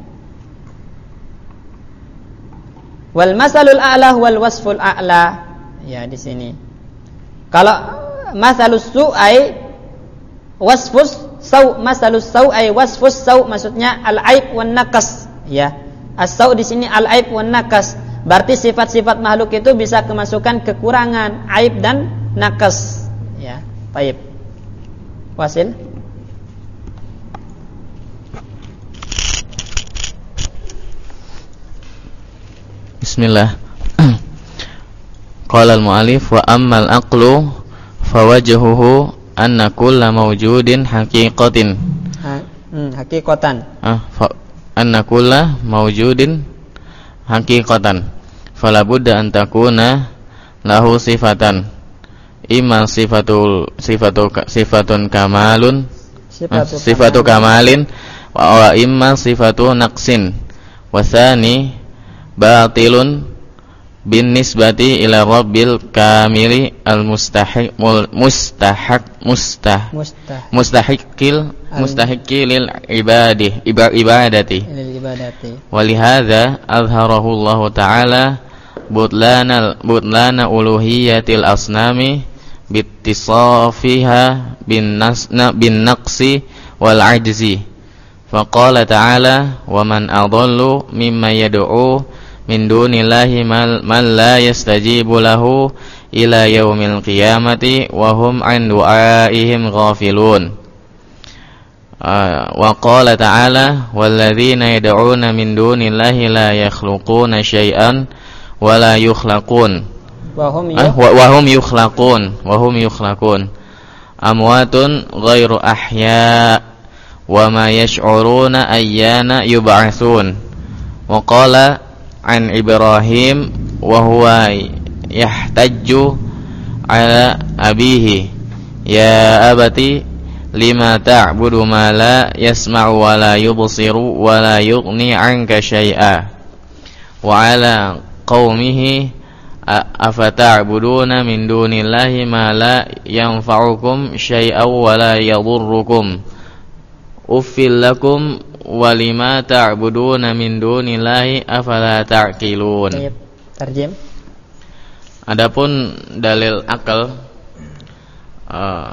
[SPEAKER 1] Wal masalul a'la wal wasful a'la. Ya, di sini. Kalau masalus su ai wasfus sau, masalus sau ai wasfus sau, maksudnya al-aib wan naqas. Ya. As-sau di sini al-aib wan naqas. Berarti sifat-sifat makhluk itu bisa kemasukan kekurangan, aib dan naqas. Ya, baik. Wasil.
[SPEAKER 3] Bismillah. Qala al-mu'allif wa ammal aqlu fawajhuhu anna kulla mawjudin haqiqatin.
[SPEAKER 1] Ha, hmm, haqiqatan.
[SPEAKER 3] Ah, fa, anna kulla mawjudin haqiqatan. Fala budda an takuna lahu sifatan. Imma sifatul sifatu sifatun kamalun sifatu, ah, sifatu kamalin wa imma sifatu naqsin. Wa tsani batilun bin nisbati ila rabbil kamili al mustahiq mustahaq mustah mustahiqil mustahiqil ibadih ibadati walihadza azharahu Allah taala butlana butlana uluhiyatil asnami bittisafiha bin nasna bin naqsi wal ajzi faqala ta'ala wa man adallu mimma yad'u min dunillahi man la yastajibu lahu ila yaumil qiyamati wa hum an du'aihim ghafilun. Wa qala ta'ala walladzina yad'una min dunillahi la yakhluquna syai'an wa la yukhlaqun wa hum yukhlaqun wa hum yukhlaqun amwatun ghairu ahya wa ma yash'uruna ayyana yub'atsun. Wa qala an Ibrahim wa huwa yahtajju ala abihi ya abati lima ta'budu ma la yasma'u wa la yubsiru wa la yughni 'anka syai'a wa ala qaumihi afata'buduna min dunillahi ma la yanfa'ukum syai'aw wa la yadhurrukum uffil lakum walima ta'buduna min dunillahi afala ta'qilun.
[SPEAKER 1] Tarjim.
[SPEAKER 3] Adapun dalil akal uh,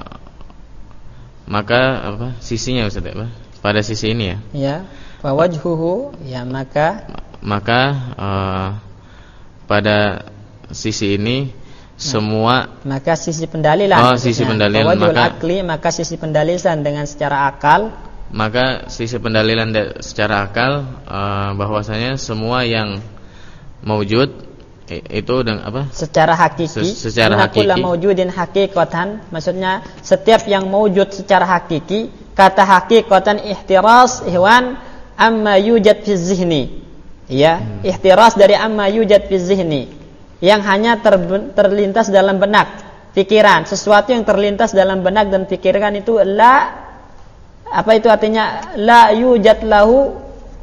[SPEAKER 3] maka apa sisinya Ustaz apa? Pada sisi ini ya.
[SPEAKER 1] Ya, wa wajhuhu ya maka
[SPEAKER 3] maka uh, pada sisi ini semua
[SPEAKER 1] nah, maka sisi pendalilan.
[SPEAKER 3] Oh, sisi pendalilan
[SPEAKER 1] maka akli maka sisi pendalilan dengan secara akal.
[SPEAKER 3] Maka sisi pendalilan de, secara akal uh, bahwasanya semua yang mewujud itu dengan apa?
[SPEAKER 1] Secara hakiki.
[SPEAKER 3] Se, secara hakiki.
[SPEAKER 1] Kullu mawjudin haqiqatan, maksudnya setiap yang mewujud secara hakiki. Kata haqiqatan ihtiras ihwan amma yujad fi zihni. Ya, hmm. ihtiras dari amma yujad fi zihni. Yang hanya ter, terlintas dalam benak, pikiran, sesuatu yang terlintas dalam benak dan pikiran itu la apa itu artinya la yujad lahu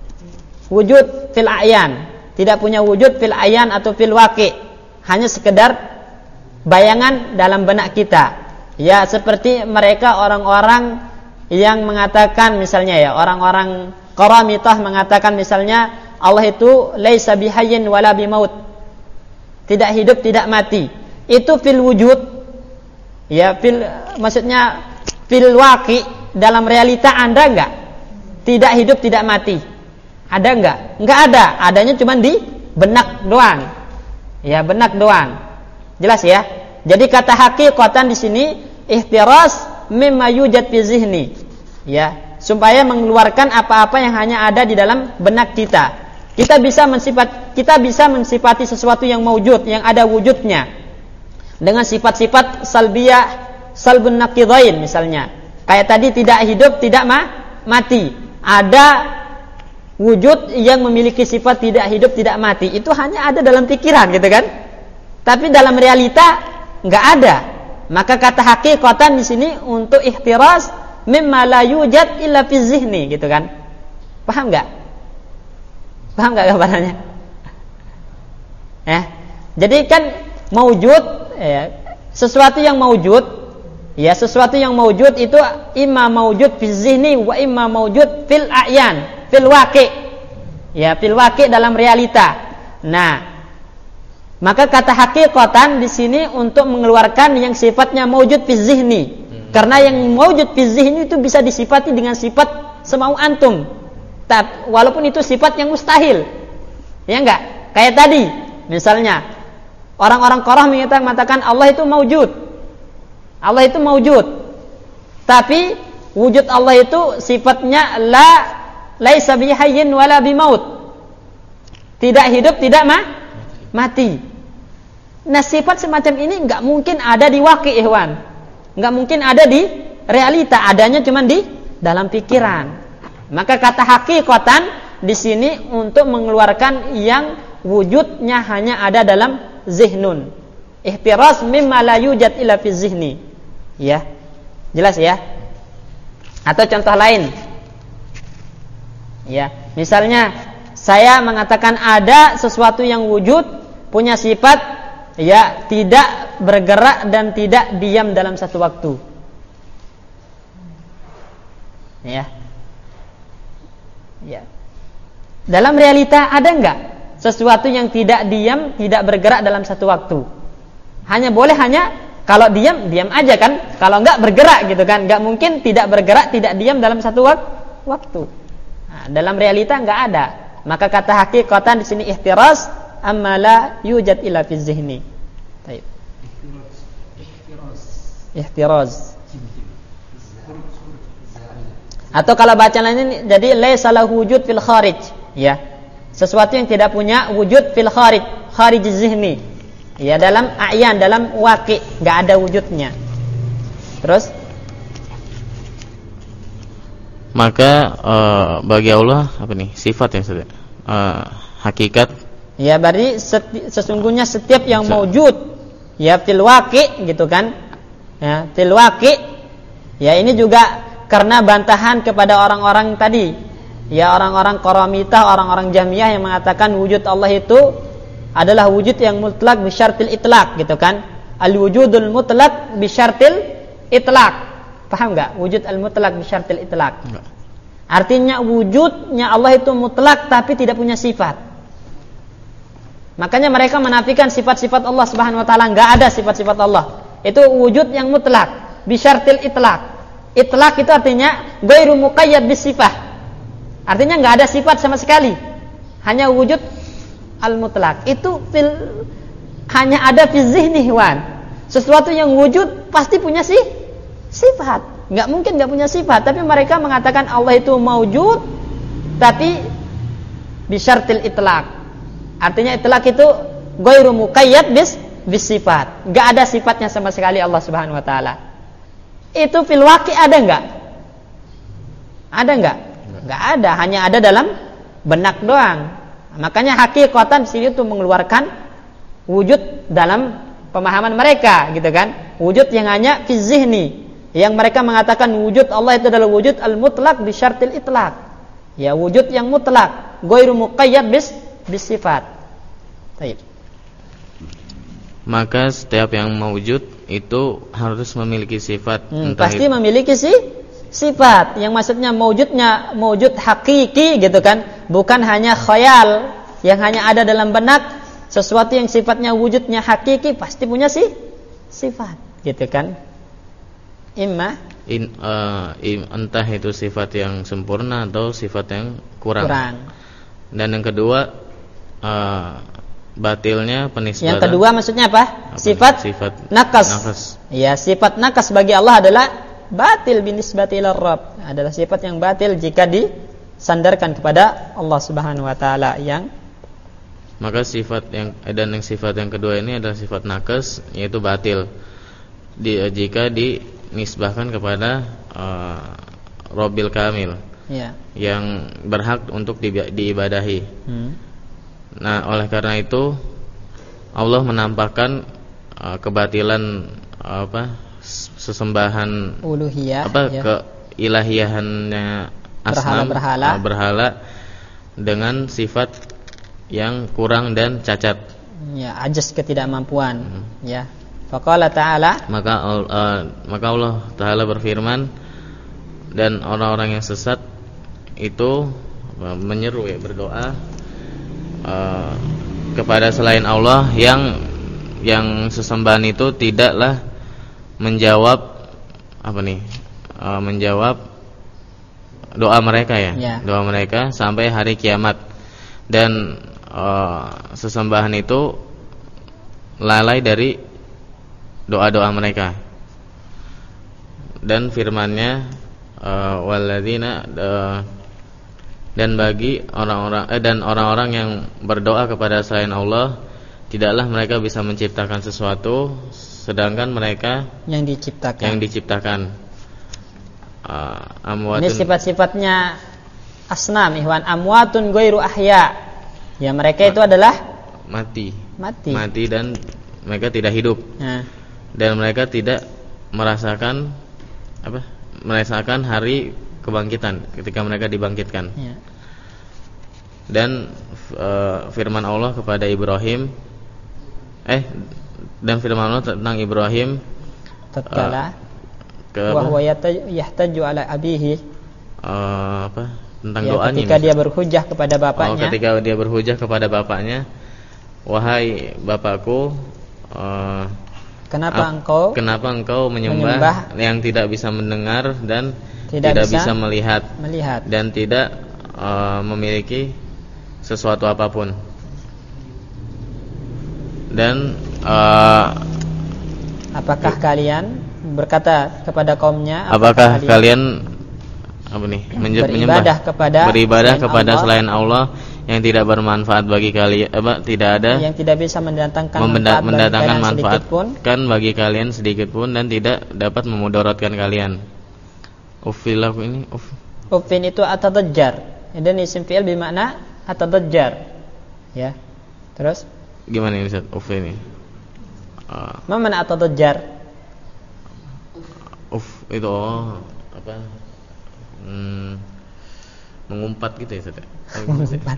[SPEAKER 1] wujud fil a'yan, tidak punya wujud fil a'yan atau fil waqi, hanya sekedar bayangan dalam benak kita. Ya, seperti mereka orang-orang yang mengatakan misalnya ya, orang-orang Qaramitah mengatakan misalnya Allah itu laisa bihayyin wala bimaut, tidak hidup tidak mati. Itu fil wujud, ya fil maksudnya fil waqi, dalam realita Anda enggak? Tidak hidup, tidak mati. Ada enggak? Enggak ada. Adanya cuma di benak doang. Ya, benak doang. Jelas ya? Jadi kata haqiqatan di sini ihtiras mimma yujad fi zihni. Ya, supaya mengeluarkan apa-apa yang hanya ada di dalam benak kita. Kita bisa mensifat kita bisa mensifati sesuatu yang maujud, yang ada wujudnya dengan sifat-sifat salbiyah, salbun naqidain misalnya. Kayak tadi tidak hidup, tidak ma, mati. Ada wujud yang memiliki sifat tidak hidup, tidak mati. Itu hanya ada dalam pikiran gitu kan. Tapi dalam realita enggak ada. Maka kata hakikatan di sini untuk ihtiraz mimma la yujad illa fi zihni gitu kan. Paham enggak? Paham enggak gambarannya? Ya. Jadi kan maujud ya, sesuatu yang maujud ya, sesuatu yang maujud itu imma maujud fi zihni wa imma maujud fil a'yan, fil waqi. Ya, fil waqi dalam realita. Nah, maka kata hakikatan di sini untuk mengeluarkan yang sifatnya maujud fi zihni. Hmm. Karena yang maujud fi zihni itu bisa disifati dengan sifat semau antum. Tapi, walaupun itu sifat yang mustahil. Ya enggak? Kayak tadi, misalnya orang-orang Qur'an mengatakan Allah itu maujud. Allah itu maujud. Tapi wujud Allah itu sifatnya la laisa bihayyin wala bimaut. Tidak hidup, tidak ma, mati. Nah, sifat semacam ini enggak mungkin ada di waqi', ikhwan. Enggak mungkin ada di realita, adanya cuma di dalam pikiran. Maka kata hakikatan di sini untuk mengeluarkan yang wujudnya hanya ada dalam zihnun. Ihtiraz mimma la yujad illa fi zihni. Ya. Jelas ya? Atau contoh lain. Ya, misalnya saya mengatakan ada sesuatu yang wujud punya sifat ya tidak bergerak dan tidak diam dalam satu waktu. Ya. Ya. Dalam realita ada enggak sesuatu yang tidak diam, tidak bergerak dalam satu waktu? Hanya boleh hanya kalau diam, diam aja kan? Kalau enggak bergerak gitu kan? Enggak mungkin tidak bergerak, tidak diam dalam satu wak- waktu. Nah, dalam realita enggak ada. Maka kata hakikatan di sini ihtiraz amma la yujad illa fi zihni. Baik. Ihtiraz. Ihtiraz. Atau kalau bacaan lain jadi laisa lahu wujud fil kharij, ya. Sesuatu yang tidak punya wujud fil kharij, kharij zihni. Ya, dalam a'yan, dalam waqi', enggak ada wujudnya. Terus
[SPEAKER 3] maka uh, bagi Allah apa nih? Sifat yang sudah uh, hakikat.
[SPEAKER 1] Ya, berarti seti- sesungguhnya setiap yang maujud ya fil waqi' gitu kan. Ya, fil waqi'. Ya, ini juga karena bantahan kepada orang-orang tadi, ya orang-orang Qaramitah, orang-orang Jahmiyah yang mengatakan wujud Allah itu adalah wujud yang mutlak bisyartil itlaq gitu kan. Al-wujudul mutlak bisyartil itlaq. Paham enggak? Wujud al-mutlak bisyartil itlaq. Enggak. Artinya wujudnya Allah itu mutlak tapi tidak punya sifat. Makanya mereka menafikan sifat-sifat Allah Subhanahu wa taala, enggak ada sifat-sifat Allah. Itu wujud yang mutlak bisyartil itlaq. Itlaq itu artinya ghairu muqayyad bisifah. Artinya enggak ada sifat sama sekali. Hanya wujud al-mutlaq. Itu fil, hanya ada fi zihni wan. Sesuatu yang wujud pasti punya sih sifat. Enggak mungkin enggak punya sifat, tapi mereka mengatakan Allah itu maujud tapi bisyartil itlaq. Artinya itlaq itu ghairu muqayyad bis bisifat. Enggak ada sifatnya sama sekali Allah Subhanahu wa taala. Itu fil waqi' ada enggak? Ada enggak? Enggak ada, hanya ada dalam benak doang. Makanya hakikatan di sini itu mengeluarkan wujud dalam pemahaman mereka, gitu kan? Wujud yang hanya fi zihni. Yang mereka mengatakan wujud Allah itu adalah wujud al-mutlaq bi syartil itlaq. Ya, wujud yang mutlak, ghairu muqayyad bis bisifat. Baik.
[SPEAKER 3] Maka setiap yang mewujud itu harus memiliki sifat.
[SPEAKER 1] Hmm, pasti itu memiliki sih sifat. Yang maksudnya mewujudnya mewujud hakiki gitu kan, bukan hanya khayal yang hanya ada dalam benak. Sesuatu yang sifatnya wujudnya hakiki pasti punya sih sifat, gitu kan? Imma
[SPEAKER 3] In, uh, im, entah itu sifat yang sempurna atau sifat yang kurang.
[SPEAKER 1] kurang.
[SPEAKER 3] Dan yang kedua uh, batilnya penisbatan.
[SPEAKER 1] Yang kedua maksudnya apa?
[SPEAKER 3] apa
[SPEAKER 1] sifat
[SPEAKER 3] sifat
[SPEAKER 1] nakas.
[SPEAKER 3] nakas.
[SPEAKER 1] Ya, sifat nakas bagi Allah adalah batil binisbati ila Rabb. Adalah sifat yang batil jika sandarkan kepada Allah Subhanahu wa taala yang
[SPEAKER 3] maka sifat yang dan yang sifat yang kedua ini adalah sifat naqis, yaitu batil di, jika dinisbahkan kepada uh, Rabbil Kamil, ya, yang berhak untuk di, diibadahi. Hmm. Nah, oleh karena itu Allah menampakkan uh, kebatilan uh, apa sesembahan
[SPEAKER 1] uluhiyah,
[SPEAKER 3] apa
[SPEAKER 1] ya,
[SPEAKER 3] keilahiyahannya asnam
[SPEAKER 1] berhala-berhala
[SPEAKER 3] uh, berhala dengan sifat yang kurang dan cacat,
[SPEAKER 1] ya, ajaz, ketidakmampuan. Hmm. Ya, faqala ta'ala,
[SPEAKER 3] maka uh, maka Allah Ta'ala berfirman, dan orang-orang yang sesat itu uh, menyeru, ya, berdoa uh, kepada selain Allah yang yang sesembahan itu tidaklah menjawab apa nih uh, menjawab doa mereka, ya, ya, doa mereka sampai hari kiamat. Dan uh, sesembahan itu lalai dari doa-doa mereka. Dan firman-Nya uh, walladzina uh, dan bagi orang-orang eh, dan orang-orang yang berdoa kepada selain Allah, tidaklah mereka bisa menciptakan sesuatu sedangkan mereka
[SPEAKER 1] yang diciptakan.
[SPEAKER 3] Yang diciptakan. Uh, amwatun.
[SPEAKER 1] Ini sifat-sifatnya asnam, ihwan, amwatun ghairu ahya. Ya, mereka itu adalah
[SPEAKER 3] mati.
[SPEAKER 1] Mati.
[SPEAKER 3] Mati dan mereka tidak hidup. Nah. Dan mereka tidak merasakan apa? Merasakan hari kebangkitan ketika mereka dibangkitkan. Ya. Dan uh, firman Allah kepada Ibrahim eh dan firman Allah tentang Ibrahim
[SPEAKER 1] tatkala uh, wa huwa yahtaju ala abihi
[SPEAKER 3] uh, apa? Tentang
[SPEAKER 1] ya,
[SPEAKER 3] doanya
[SPEAKER 1] ketika dia berhujah kepada bapaknya.
[SPEAKER 3] Oh, ketika dia berhujah kepada bapaknya, wahai bapakku, uh,
[SPEAKER 1] kenapa
[SPEAKER 3] ap,
[SPEAKER 1] engkau
[SPEAKER 3] kenapa engkau menyembah, menyembah yang tidak bisa mendengar dan
[SPEAKER 1] tidak,
[SPEAKER 3] tidak bisa,
[SPEAKER 1] bisa
[SPEAKER 3] melihat,
[SPEAKER 1] melihat
[SPEAKER 3] dan tidak uh, memiliki sesuatu apapun. Dan uh,
[SPEAKER 1] apakah kalian berkata kepada kaumnya,
[SPEAKER 3] apakah, apakah kalian, kalian apa nih
[SPEAKER 1] Menj- beribadah kepada
[SPEAKER 3] beribadah
[SPEAKER 1] selain
[SPEAKER 3] kepada
[SPEAKER 1] Allah,
[SPEAKER 3] selain Allah yang tidak bermanfaat bagi kalian, apa tidak ada
[SPEAKER 1] yang tidak bisa mendatangkan
[SPEAKER 3] membenda-
[SPEAKER 1] manfaat
[SPEAKER 3] mendatangkan
[SPEAKER 1] bagi
[SPEAKER 3] manfaat
[SPEAKER 1] pun,
[SPEAKER 3] kan bagi kalian sedikit pun, dan tidak dapat memudaratkan kalian. Ufilah ini uf.
[SPEAKER 1] Ufin itu atadajjar. Dan isim fi'il bermakna atadajjar. Ya. Terus
[SPEAKER 3] gimana ini Ustaz uf ini? Uh,
[SPEAKER 1] Ma mana atadajjar?
[SPEAKER 3] Uf itu oh, apa? Hmm, mengumpat gitu ya, Ustaz.
[SPEAKER 1] Mengumpat.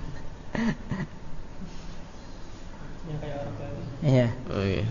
[SPEAKER 1] Iya.
[SPEAKER 3] Oh iya.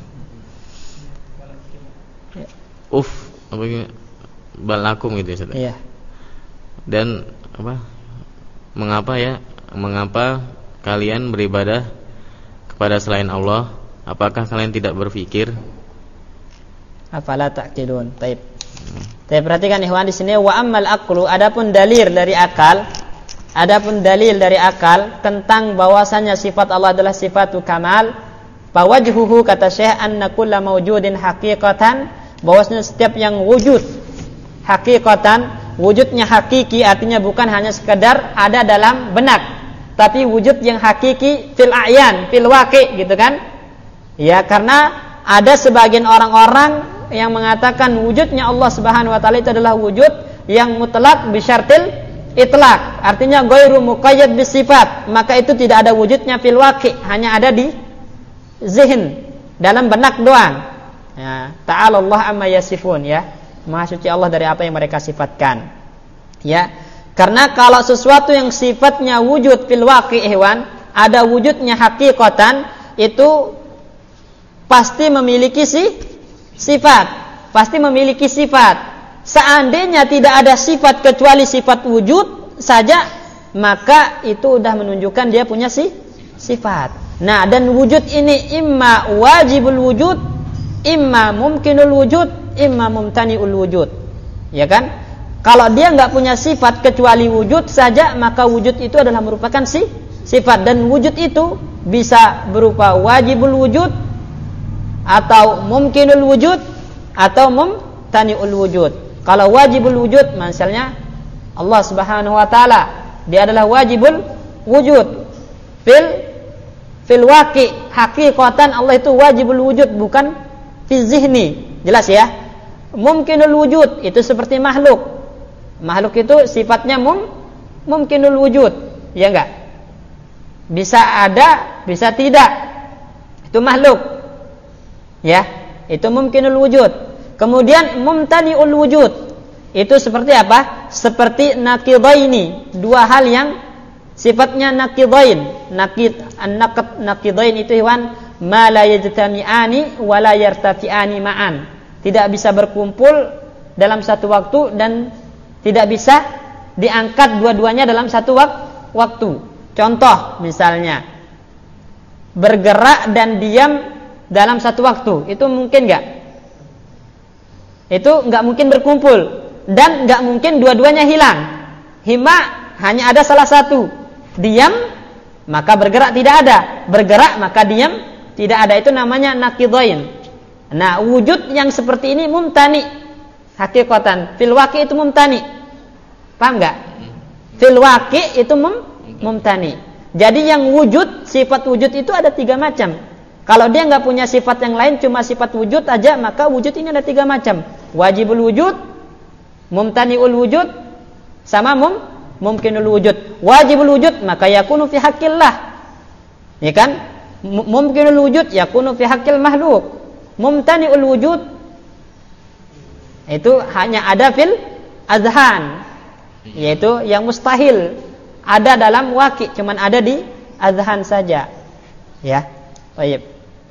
[SPEAKER 3] Uf, apa gitu? Balakum gitu ya, Ustaz.
[SPEAKER 1] Iya.
[SPEAKER 3] Dan apa? Mengapa ya? Mengapa kalian beribadah kepada selain Allah? Apakah kalian tidak berpikir?
[SPEAKER 1] Afala ta'qilun. Baik. Saya perhatikan ikhwan di sini, wa ammal aqlu, adapun dalil dari akal, adapun dalil dari akal tentang bahwasanya sifat Allah adalah sifatu kamal, fawajhuhu, kata Syekh, anna kulla mawjudin haqiqatan, bahwasanya setiap yang wujud haqiqatan, wujudnya hakiki, artinya bukan hanya sekedar ada dalam benak, tapi wujud yang hakiki fil a'yan, fil waqi, gitu kan? Ya, karena ada sebagian orang-orang yang mengatakan wujudnya Allah Subhanahu wa taala itu adalah wujud yang mutlak bisyartil itlaq, artinya ghairu muqayyad bisifat, maka itu tidak ada wujudnya fil waqi, hanya ada di zihn, dalam benak doang. Ya, ta'ala Allah amma yasifun, ya. Maha suci Allah dari apa yang mereka sifatkan. Ya. Karena kalau sesuatu yang sifatnya wujud fil waqi, ihwan, ada wujudnya hakikatan, itu pasti memiliki si sifat, pasti memiliki sifat. Seandainya tidak ada sifat kecuali sifat wujud saja, maka itu sudah menunjukkan dia punya si sifat. Nah, dan wujud ini imma wajibul wujud, imma mumkinul wujud, imma mumtaniul wujud. Ya kan? Kalau dia enggak punya sifat kecuali wujud saja, maka wujud itu adalah merupakan si sifat, dan wujud itu bisa berupa wajibul wujud atau mumkinul wujud atau mumtaniul wujud. Kalau wajibul wujud, misalnya Allah Subhanahu wa taala dia adalah wajibul wujud. Fil fil waqi, hakikatan Allah itu wajibul wujud, bukan fi zihni. Jelas ya? Mumkinul wujud itu seperti makhluk. Makhluk itu sifatnya mum mumkinul wujud, ya enggak? Bisa ada, bisa tidak. Itu makhluk. Ya, itu mumkinul wujud. Kemudian mumtani'ul wujud. Itu seperti apa? Seperti naqidaini, dua hal yang sifatnya naqidain. Naqid an-naqd naqidain itu hewan ma la yajtami'ani wa la yartafi'ani ma'an. Tidak bisa berkumpul dalam satu waktu dan tidak bisa diangkat dua-duanya dalam satu wak- waktu. Contoh misalnya bergerak dan diam dalam satu waktu, itu mungkin enggak? Itu enggak mungkin berkumpul dan enggak mungkin dua-duanya hilang. Hima hanya ada salah satu. Diam maka bergerak tidak ada, bergerak maka diam tidak ada. Itu namanya naqidain. Nah, wujud yang seperti ini mumtani. Hakikatan fil waqi itu mumtani. Paham enggak? Fil waqi itu mum, mumtani. Jadi yang wujud, sifat wujud itu ada tiga macam. Kalau dia enggak punya sifat yang lain, cuma sifat wujud aja, maka wujud ini ada tiga macam. Wajibul wujud, mumtani'ul wujud, sama mum mumkinul wujud. Wajibul wujud maka yakunu fi haqqillah. Ya kan? Mumkinul wujud yakunu fi haqqil makhluk. Mumtani'ul wujud itu hanya ada fil azhan, yaitu yang mustahil ada dalam waqi, cuman ada di azhan saja. Ya. Baik.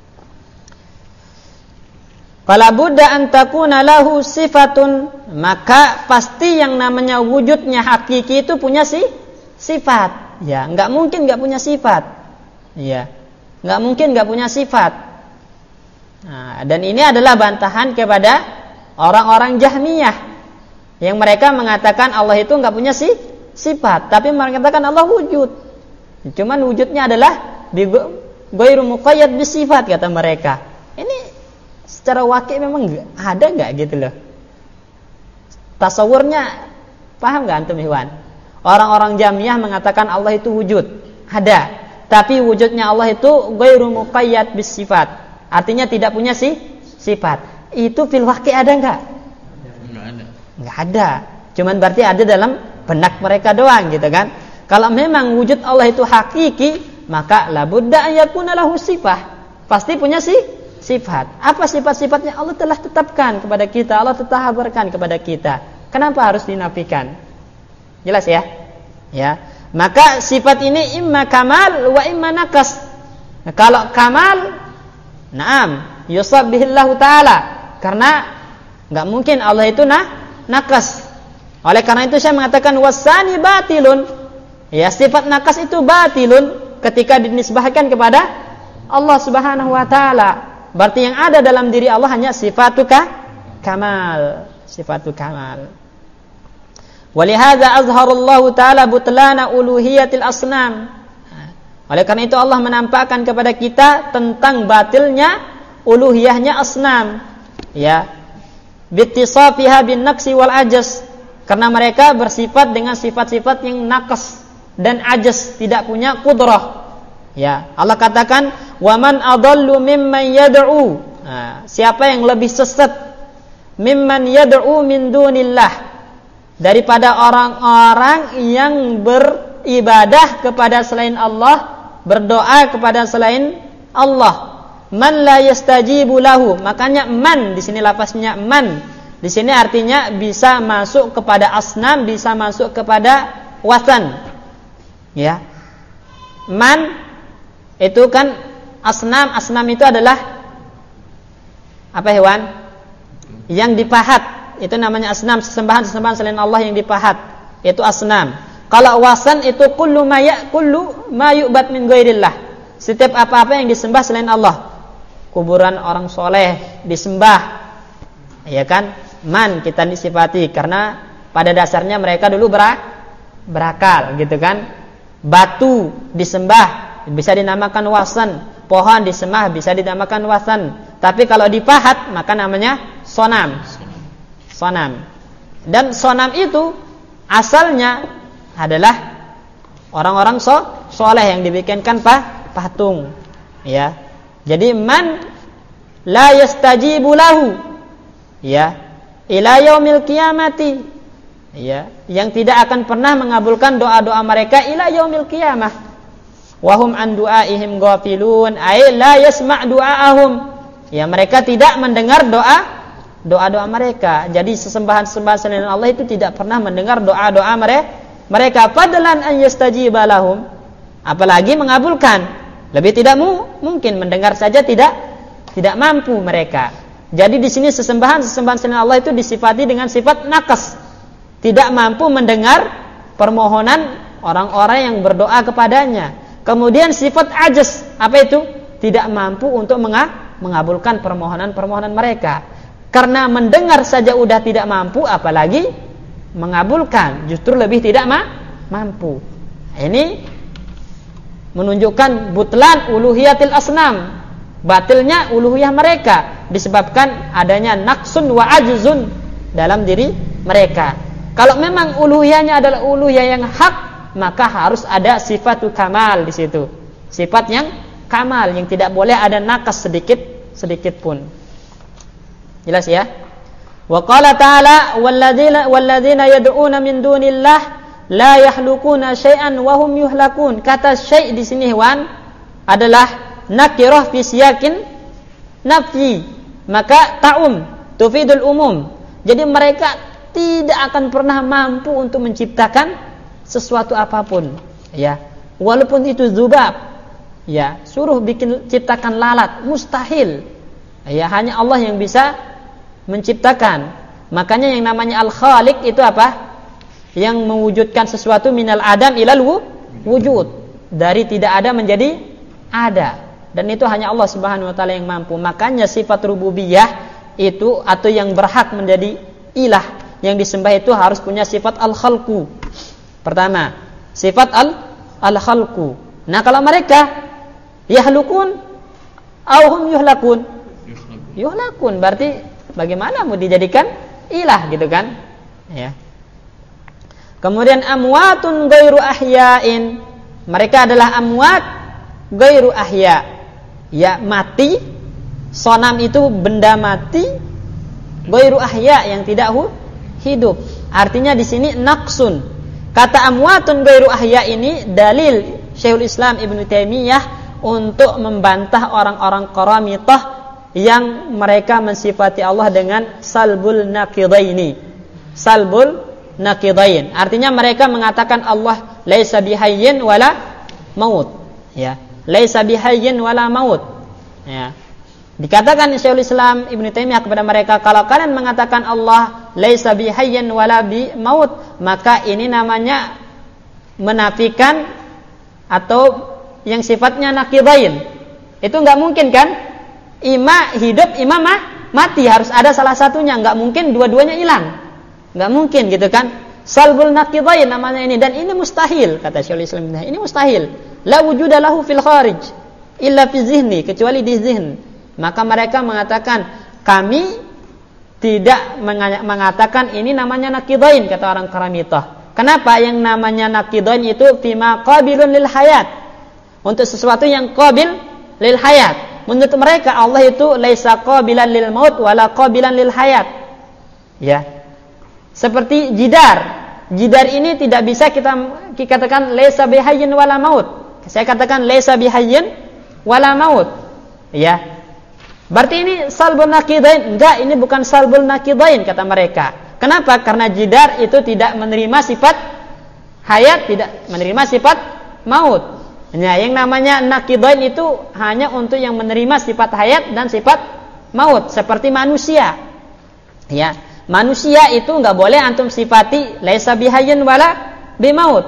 [SPEAKER 1] Fala budda an takuna lahu sifatun, maka pasti yang namanya wujudnya hakiki itu punya si sifat. Ya, enggak mungkin enggak punya sifat. Ya. Enggak mungkin enggak punya sifat. Nah, dan ini adalah bantahan kepada orang-orang Jahmiyah yang mereka mengatakan Allah itu enggak punya si sifat, tapi mereka mengatakan Allah wujud. Cuman wujudnya adalah bi ghairu muqayyad bi sifat, kata mereka. Ini secara wakil memang ada nggak gitu loh? Tasawurnya paham nggak antum Iwan? Orang-orang Jahmiyah mengatakan Allah itu wujud, ada, tapi wujudnya Allah itu ghairu muqayyad bis sifat, artinya tidak punya si sifat. Itu fil waqi ada nggak? Nggak ada. Nggak ada. Cuman berarti ada dalam benak mereka doang gitu kan? Kalau memang wujud Allah itu hakiki, maka labudda ayakuna lahu sifah, pasti punya si sifat. Apa sifat-sifatnya? Allah telah tetapkan kepada kita, Allah telah habarkan kepada kita. Kenapa harus dinafikan? Jelas ya? Ya. Maka sifat ini imma kamal wa imma naqas. Nah, kalau kamal, na'am, yusab bihillahu ta'ala. Karena enggak mungkin Allah itu nah naqas. Oleh karena itu saya mengatakan wasani batilun. Ya, sifat naqas itu batilun ketika dinisbahkan kepada Allah Subhanahu wa taala. Berarti yang ada dalam diri Allah hanya sifatuka kamal, sifatu kamal. Walihadza azharallahu taala butlana uluhiyatil asnam. Oleh karena itu Allah menampakkan kepada kita tentang batilnya uluhiyahnya asnam. Ya. Bittisafiha bin naqsi wal ajaz. Karena mereka bersifat dengan sifat-sifat yang naqas dan ajaz, tidak punya qudrah. Ya, Allah katakan waman adallu mimman yad'u. Nah, siapa yang lebih sesat mimman yad'u min dunillah, daripada orang-orang yang beribadah kepada selain Allah, berdoa kepada selain Allah. Man la yastajibu lahu. Makanya man di sini lafaznya man. Di sini artinya bisa masuk kepada asnam, bisa masuk kepada watan. Ya. Man itu kan asnam, asnam itu adalah apa hewan? Yang dipahat. Itu namanya asnam, sesembahan-sesembahan selain Allah yang dipahat. Itu asnam. Kalau wasan itu kullu ma ya kullu ma yu'bad min ghairillah. Setiap apa-apa yang disembah selain Allah. Kuburan orang soleh disembah. Ya kan? Man kita disifati karena pada dasarnya mereka dulu berakal gitu kan. Batu disembah bisa dinamakan wasan, pohon disembah bisa dinamakan wasan. Tapi kalau dipahat maka namanya sonam. Sonam. Dan sonam itu asalnya adalah orang-orang so, soleh yang dibikinkan pah, patung. Ya, jadi man la yastajibu lahu, ya, ila yaumil qiyamati, ya, yang tidak akan pernah mengabulkan doa-doa mereka ila yaumil qiyamah. Wa hum an du'aihim ghafilun, ay la yasma' du'aahum. Ya, mereka tidak mendengar doa doa-doa mereka. Jadi sesembahan-sembahan selain Allah itu tidak pernah mendengar doa-doa mereka. Mereka fadlan an yastajiba lahum, apalagi mengabulkan. Lebih tidak mu, mungkin mendengar saja tidak tidak mampu mereka. Jadi di sini sesembahan-sesembahan selain Allah itu disifati dengan sifat naqas, tidak mampu mendengar permohonan orang-orang yang berdoa kepadanya. Kemudian sifat ajaz, apa itu? Tidak mampu untuk mengabulkan permohonan-permohonan mereka. Karena mendengar saja udah tidak mampu, apalagi mengabulkan, justru lebih tidak ma- mampu. Ini menunjukkan butlan uluhiyatil asnam, batilnya uluhiyah mereka disebabkan adanya naqsun wa ajzun dalam diri mereka. Kalau memang uluhiyahnya adalah uluhiyah yang hak, maka harus ada sifatul kamal di situ, sifat yang kamal yang tidak boleh ada naqas sedikit sedikit pun. Jelas ya? Wa qala ta'ala walladzina walladzina yad'una min dunillah la yahlukuna syai'an wa hum yuhlakun. Kata syai' di sini Wan adalah nakirah fi siyakin nafyi, maka ta'um tufidul umum. Jadi mereka tidak akan pernah mampu untuk menciptakan sesuatu apapun, ya. Walaupun itu dzubab, ya, suruh bikin ciptakan lalat, mustahil. Ya, hanya Allah yang bisa menciptakan. Makanya yang namanya al-khaliq itu apa? Yang mewujudkan sesuatu minal adam ilal wujud, dari tidak ada menjadi ada, dan itu hanya Allah Subhanahu wa taala yang mampu. Makanya sifat rububiyah itu atau yang berhak menjadi ilah yang disembah itu harus punya sifat al-khalqu. Pertama, sifat al al-khalqu. Nah, kalau mereka yahlukun au hum yuhlakun, yuhlakun berarti bagaimana mau dijadikan ilah gitu kan? Ya. Kemudian amwatun ghairu ahya'in. Mereka adalah amwat ghairu ahya. Ya, mati. Sonam itu benda mati. Ghairu ahya, yang tidak hidup. Artinya di sini naqsun. Kata amwatun ghairu ahya ini dalil Syekhul Islam Ibnu Taimiyah untuk membantah orang-orang Qaramitah yang mereka mensifati Allah dengan salbul naqidaini. Salbul naqidain, artinya mereka mengatakan Allah laisa bihayyin wala maut, ya. Laisa bihayyin wala maut, ya. Dikatakan Syekhul Islam Ibnu Taimiyah kepada mereka, kalau kalian mengatakan Allah laisa bihayyin wala bi maut, maka ini namanya menafikan atau yang sifatnya naqidain. Itu enggak mungkin kan? Ima hidup, ima mati, harus ada salah satunya, enggak mungkin dua-duanya hilang. Enggak mungkin gitu kan? Salbul naqidain namanya ini, dan ini mustahil kata Syekhul Islam. Ini mustahil. La wujuda lahu fil kharij illa fi zihni, kecuali di zihn. Maka mereka mengatakan kami tidak mengatakan ini namanya naqidain kata orang Qaramitah. Kenapa? Yang namanya naqidain itu fima qabilun lil hayat, untuk sesuatu yang qabil lil hayat. Menurut mereka Allah itu laisa qabilan lil maut wala qabilan lil hayat. Ya. Seperti jidar. Jidar ini tidak bisa kita katakan laisa bihayyin wala maut. Saya katakan laisa bihayyin wala maut. Ya. Berarti ini salbul naqidain. Enggak, ini bukan salbul naqidain kata mereka. Kenapa? Karena jidar itu tidak menerima sifat hayat, tidak menerima sifat maut. Nah, yang namanya naqidain itu hanya untuk yang menerima sifat hayat dan sifat maut, seperti manusia. Ya, manusia itu enggak boleh antum sifati laisa bihayyin wala bimaut.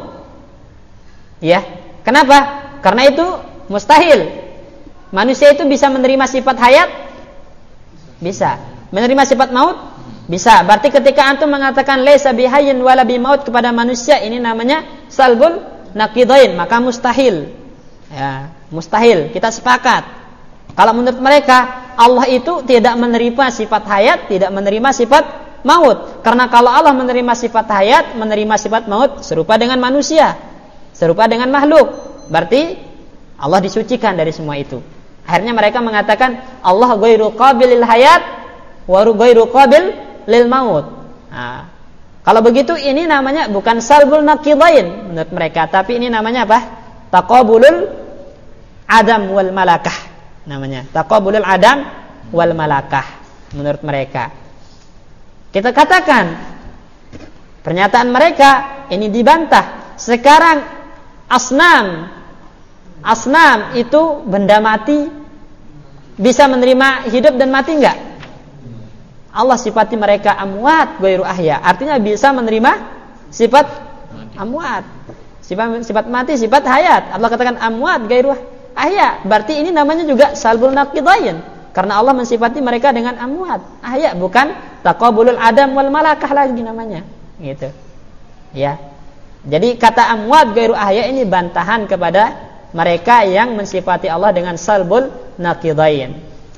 [SPEAKER 1] Ya. Kenapa? Karena itu mustahil. Manusia itu bisa menerima sifat hayat? Bisa. Menerima sifat maut? Bisa. Berarti ketika antum mengatakan laisa bihayyin wala bimaut kepada manusia, ini namanya salbul naqidain, maka mustahil. Ya, mustahil. Kita sepakat. Kalau menurut mereka Allah itu tidak menerima sifat hayat, tidak menerima sifat maut. Karena kalau Allah menerima sifat hayat, menerima sifat maut, serupa dengan manusia. serupa dengan makhluk. Berarti Allah disucikan dari semua itu. Akhirnya mereka mengatakan Allah ghairu qabil lil hayat wa ghairu qabil lil maut. Nah, kalau begitu ini namanya bukan salbul naqidain menurut mereka, tapi ini namanya apa? Taqabulul adam wal malakah namanya. Taqabulul adam wal malakah menurut mereka. Kita katakan pernyataan mereka ini dibantah. Sekarang asnam asnam itu benda mati bisa menerima hidup dan mati enggak? Allah sifati mereka amwat ghairu ahya, artinya bisa menerima sifat amwat, sifat sifat mati, sifat hayat. Allah katakan amwat ghairu ahya, berarti ini namanya juga salbul naqidain. Karena Allah mensifati mereka dengan amwat, ahya, bukan taqabulul adam wal malakah lagi namanya, gitu. Ya. Jadi kata amwat ghairu ahya ini bantahan kepada mereka yang mensifati Allah dengan salbul naqidain.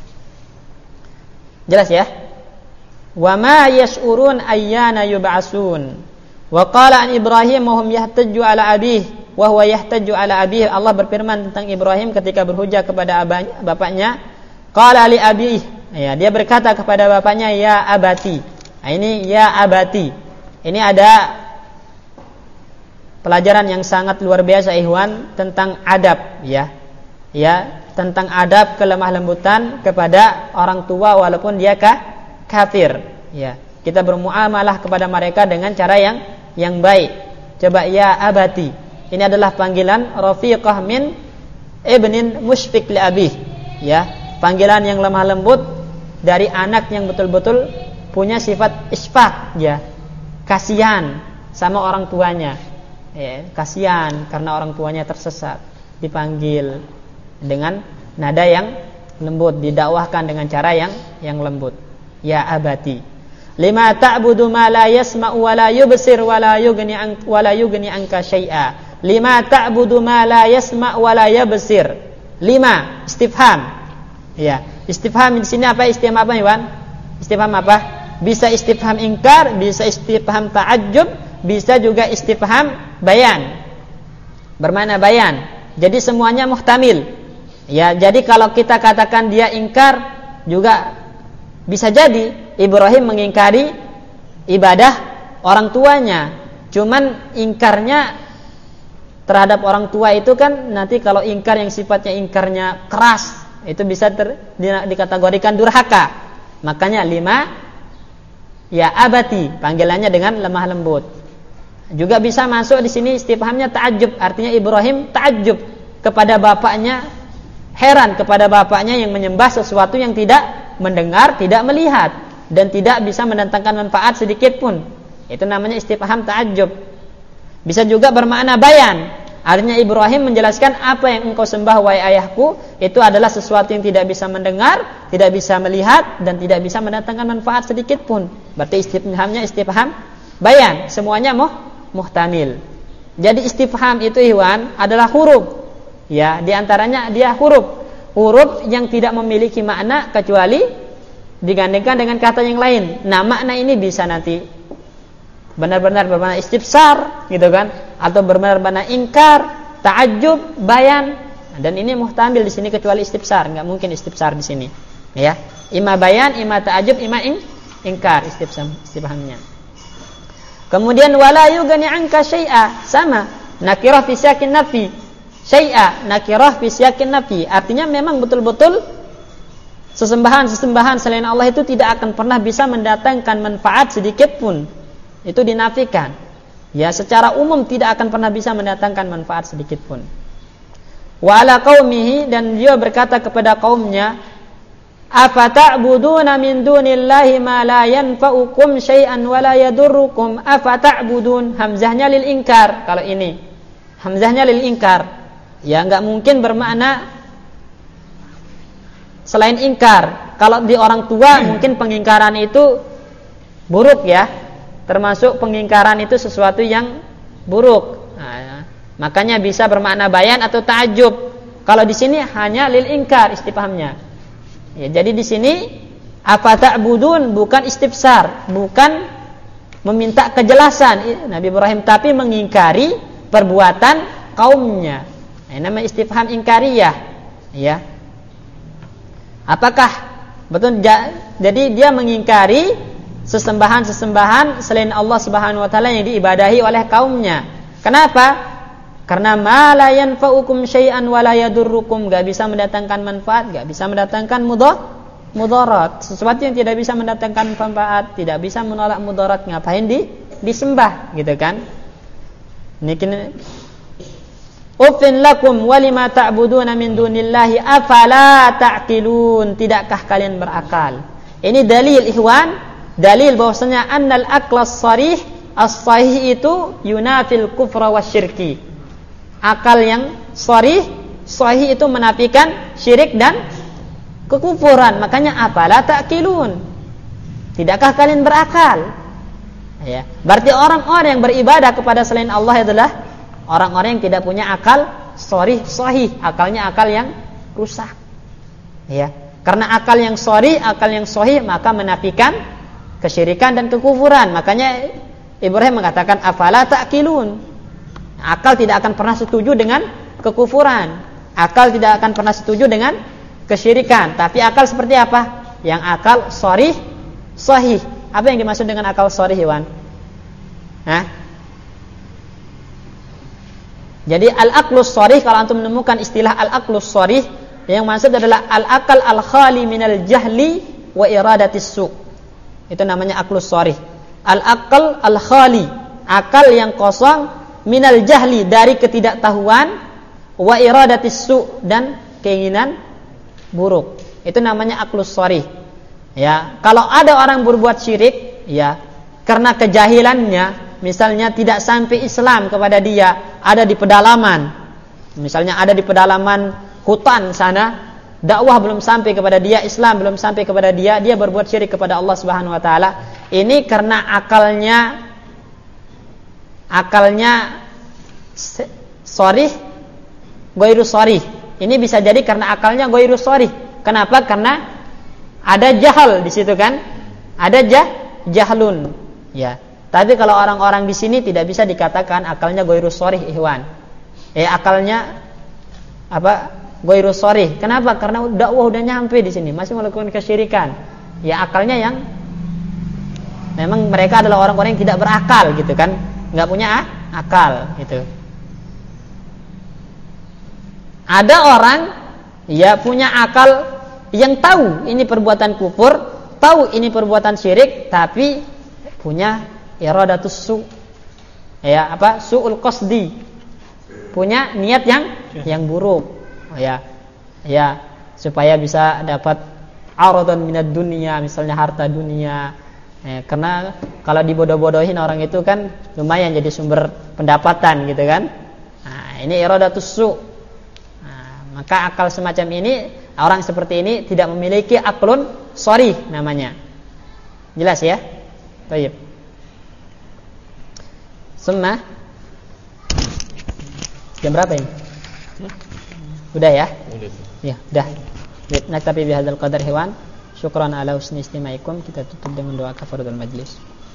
[SPEAKER 1] Jelas ya? Wa ma yash'urun ayyana yub'atsun. Wa qala an Ibrahim wa hum yahtajju ala abih wa huwa yahtajju ala abih. Allah berfirman tentang Ibrahim ketika berhujah kepada abang, bapaknya. Qala li abih, ya, dia berkata kepada bapaknya ya abati. Nah, ini ya abati. Ini ada pelajaran yang sangat luar biasa ikhwan tentang adab, ya. Ya, tentang adab kelemah lembutan kepada orang tua walaupun dia kah, kafir, ya. Kita bermuamalah kepada mereka dengan cara yang yang baik. Coba ya abati. Ini adalah panggilan rafiqah min ibnin musyfiq li abih, ya. Panggilan yang lemah lembut dari anak yang betul-betul punya sifat isfaq, ya, kasihan sama orang tuanya, ya, kasihan karena orang tuanya tersesat, dipanggil dengan nada yang lembut, didakwahkan dengan cara yang yang lembut. Ya abati, lima ta'budu ma la yasma'u wa la yubsir wa la yughni an wa la yughni anka syai'a. Lima ta'budu ma la yasma'u wa la yubsir. Lima istifham. Ya, istifham di sini apa? Istifham apa, Iwan? Istifham apa? Bisa istifham ingkar, bisa istifham ta'ajjub, bisa juga istifham bayan. Bermakna bayan. Jadi semuanya muhtamil. Ya, jadi kalau kita katakan dia ingkar juga bisa jadi Ibrahim mengingkari ibadah orang tuanya. Cuman ingkarnya terhadap orang tua itu kan nanti kalau ingkar yang sifatnya ingkarnya keras, itu bisa ter, di, dikategorikan durhaka. Makanya lima ya abati, panggilannya dengan lemah lembut. Juga bisa masuk di sini istifhamnya ta'ajjub, artinya Ibrahim ta'ajjub kepada bapaknya, heran kepada bapaknya yang menyembah sesuatu yang tidak mendengar, tidak melihat dan tidak bisa mendatangkan manfaat sedikit pun. Itu namanya istifham ta'ajjub. Bisa juga bermakna bayan. Artinya Ibrahim menjelaskan apa yang engkau sembah wahai ayahku itu adalah sesuatu yang tidak bisa mendengar, tidak bisa melihat dan tidak bisa mendatangkan manfaat sedikit pun. Berarti istifhamnya istifham bayan, semuanya muh, muhtamil. Jadi istifham itu Ikhwan adalah huruf. Ya, di antaranya dia huruf. Huruf yang tidak memiliki makna kecuali digandengkan dengan kata yang lain. Nah, makna ini bisa nanti benar-benar bermakna istifsar, gitu kan? Atau benar-benar ingkar, ta'ajjub, bayan. Dan ini muhtamil di sini kecuali istifsar, enggak mungkin istifsar di sini. Ya, ima bayan, ima ta'ajjub, ima ing, ingkar istifham istifhamnya. Kemudian wala yughni anka syai'a, sama nakirah fi siyaqin nafi. Syai'a nakirah fi siyaqin nafi, artinya memang betul-betul sesembahan-sesembahan selain Allah itu tidak akan pernah bisa mendatangkan manfaat sedikit pun. Itu dinafikan. Ya, secara umum tidak akan pernah bisa mendatangkan manfaat sedikit pun. Wa ala qaumihi, dan dia berkata kepada kaumnya, afa ta'buduna min dunillahi ma la yanfa'ukum syai'an wa la yadurrukum afa ta'budun. Hamzahnya lil inkar. Kalau ini hamzahnya lil inkar, ya enggak mungkin bermakna selain ingkar. Kalau di orang tua mungkin pengingkaran itu buruk, ya. Termasuk pengingkaran itu sesuatu yang buruk. Nah, ya. Makanya bisa bermakna bayan atau ta'ajjub. Kalau di sini hanya lil ingkar istifhamnya. Ya, jadi di sini apa ta'budun bukan istifsar, bukan meminta kejelasan Nabi Ibrahim, tapi mengingkari perbuatan kaumnya. Ini namanya istifham ingkariyah, ya. Apakah betul? Jadi dia mengingkari sesembahan-sesembahan selain Allah Subhanahu wa taala yang diibadahi oleh kaumnya. Kenapa? Karena ma la yanfa'ukum syai'an wa la yadurrukum, enggak bisa mendatangkan manfaat, enggak bisa mendatangkan mudarat. Sesuatu yang tidak bisa mendatangkan manfaat, tidak bisa menolak mudarat, ngapain di disembah, gitu kan? Ini Uffin lakum walima ta'buduna min dunillahi afala ta'qilun. Tidakkah kalian berakal? Ini dalil ikhwan, dalil bahwasanya annal aqlas sharih as-sahih itu yunafil kufra wasyirki. Akal yang sharih, sahih itu menafikan syirik dan kekufuran. Makanya afala ta'qilun. Tidakkah kalian berakal? Ya, berarti orang-orang yang beribadah kepada selain Allah adalah orang-orang yang tidak punya akal sharih sahih, akalnya akal yang rusak. Ya, karena akal yang sharih, akal yang sahih maka menafikan kesyirikan dan kekufuran. Makanya Ibrahim mengatakan afala ta'qilun. Akal tidak akan pernah setuju dengan kekufuran. Akal tidak akan pernah setuju dengan kesyirikan. Tapi akal seperti apa? Yang akal sharih sahih. Apa yang dimaksud dengan akal sharih, Iwan? Hah? Jadi al-aqlus sharih, kalau antum menemukan istilah al-aqlus sharih, yang maksud adalah al-aqal al-khali minal jahli wa iradatis su'. Itu namanya aqlus sharih. Al-aqal al-khali, akal yang kosong, minal jahli, dari ketidaktahuan, wa iradatis su', dan keinginan buruk. Itu namanya aqlus sharih. Ya, kalau ada orang berbuat syirik, ya, karena kejahilannya, misalnya tidak sampai Islam kepada dia, ada di pedalaman, misalnya ada di pedalaman hutan sana, dakwah belum sampai kepada dia, Islam belum sampai kepada dia, dia berbuat syirik kepada Allah Subhanahu wa taala. Ini karena akalnya akalnya sharih ghairu sharih. Ini bisa jadi karena akalnya ghairu sharih. Kenapa? Karena ada jahal di situ kan? Ada jah jahlun. Ya. Tapi kalau orang-orang di sini tidak bisa dikatakan akalnya ghairu sharih, ikhwan. Eh akalnya apa? Ghairu sharih. Kenapa? Karena dakwah udah nyampe di sini, masih melakukan kesyirikan. Ya akalnya yang memang mereka adalah orang-orang yang tidak berakal gitu kan? Enggak punya ah, akal gitu. Ada orang ya punya akal yang tahu ini perbuatan kufur, tahu ini perbuatan syirik, tapi punya iradatus su', ya apa su'ul qasdi, punya niat yang yang buruk, ya ya supaya bisa dapat aradan minad dunia, misalnya harta dunia, ya, karena kalau dibodoh-bodohin orang itu kan lumayan jadi sumber pendapatan gitu kan. Nah, ini iradatus su'. Nah, maka akal semacam ini, orang seperti ini tidak memiliki aklun sharih namanya. Jelas ya? Baik. Summa jam berapa ini? Udah ya? Ya, udah. Naktafi bihadzal qadar hewan. Syukran ala husni istimaikum. Kita tutup dengan doa kafaratul majlis.